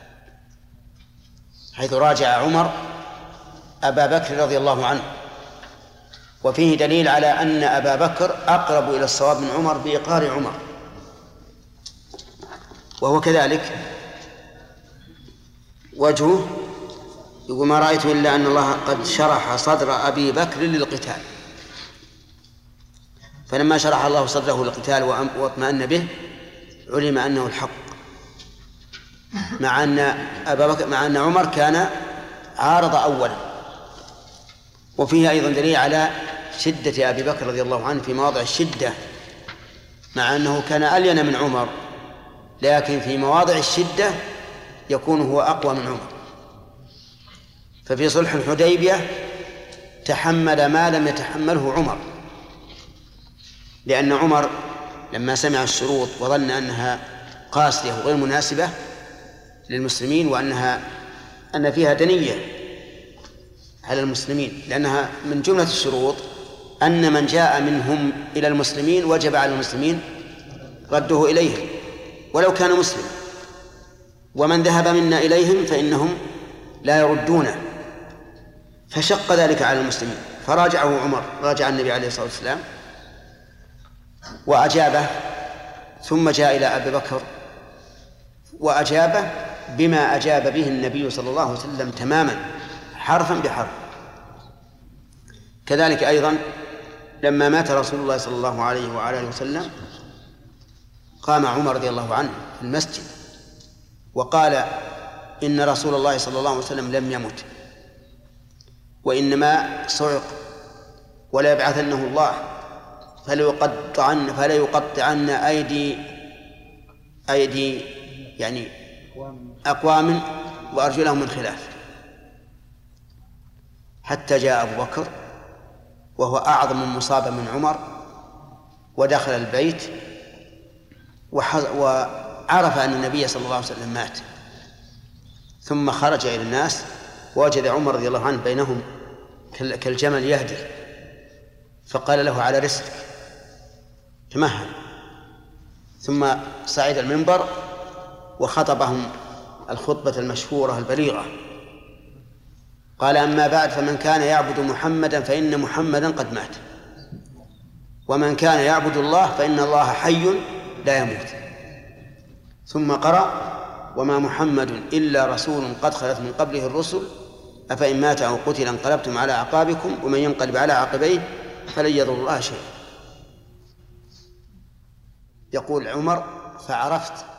حيث راجع عمر أبا بكر رضي الله عنه، وفيه دليل على أن أبا بكر أقرب إلى الصواب من عمر بإقرار عمر، وهو كذلك وجهه يقول ما رأيت إلا أن الله قد شرح صدر أبي بكر للقتال، فلما شرح الله صدره للقتال واطمأن به علم أنه الحق، مع أن أبا بكر مع أن عمر كان عارض أولا. وفيه أيضا دليل على شدة أبي بكر رضي الله عنه في مواضع الشدة، مع أنه كان ألين من عمر، لكن في مواضع الشدة يكون هو أقوى من عمر. ففي صلح الحديبية تحمل ما لم يتحمله عمر، لأن عمر لما سمع الشروط وظن أنها قاسية وغير مناسبة للمسلمين وأنها أن فيها دنية على المسلمين، لأنها من جملة الشروط أن من جاء منهم إلى المسلمين وجب على المسلمين رده إليهم ولو كان مسلم، ومن ذهب منا إليهم فإنهم لا يردونه، فشق ذلك على المسلمين. فراجعه عمر، راجع النبي عليه الصلاة والسلام وأجابه، ثم جاء إلى أبي بكر وأجابه بما أجاب به النبي صلى الله عليه وسلم تماما حرفا بحرف. كذلك أيضا لما مات رسول الله صلى الله عليه وعلى آله وسلم قام عمر رضي الله عنه في المسجد وقال إن رسول الله صلى الله عليه وسلم لم يمت وإنما صعق ولا يبعثنه الله فليقطعن فليقطعن أيدي أيدي يعني أقوام وأرجلهم من خلاف، حتى جاء أبو بكر وهو أعظم مصابة من عمر ودخل البيت وعرف أن النبي صلى الله عليه وسلم مات، ثم خرج إلى الناس ووجد عمر رضي الله عنه بينهم كالجمل يهدي، فقال له على رسلك تمهل، ثم صعد المنبر وخطبهم الخطبة المشهورة البليغة، قال أما بعد فمن كان يعبد محمدا فإن محمدا قد مات، ومن كان يعبد الله فإن الله حي لا يموت. ثم قرأ وما محمد إلا رسول قد خلت من قبله الرسل أفإن مات أو قتل انقلبتم على أعقابكم ومن ينقلب على عقبيه فلن يضر الله شيئا. يقول عمر فعرفت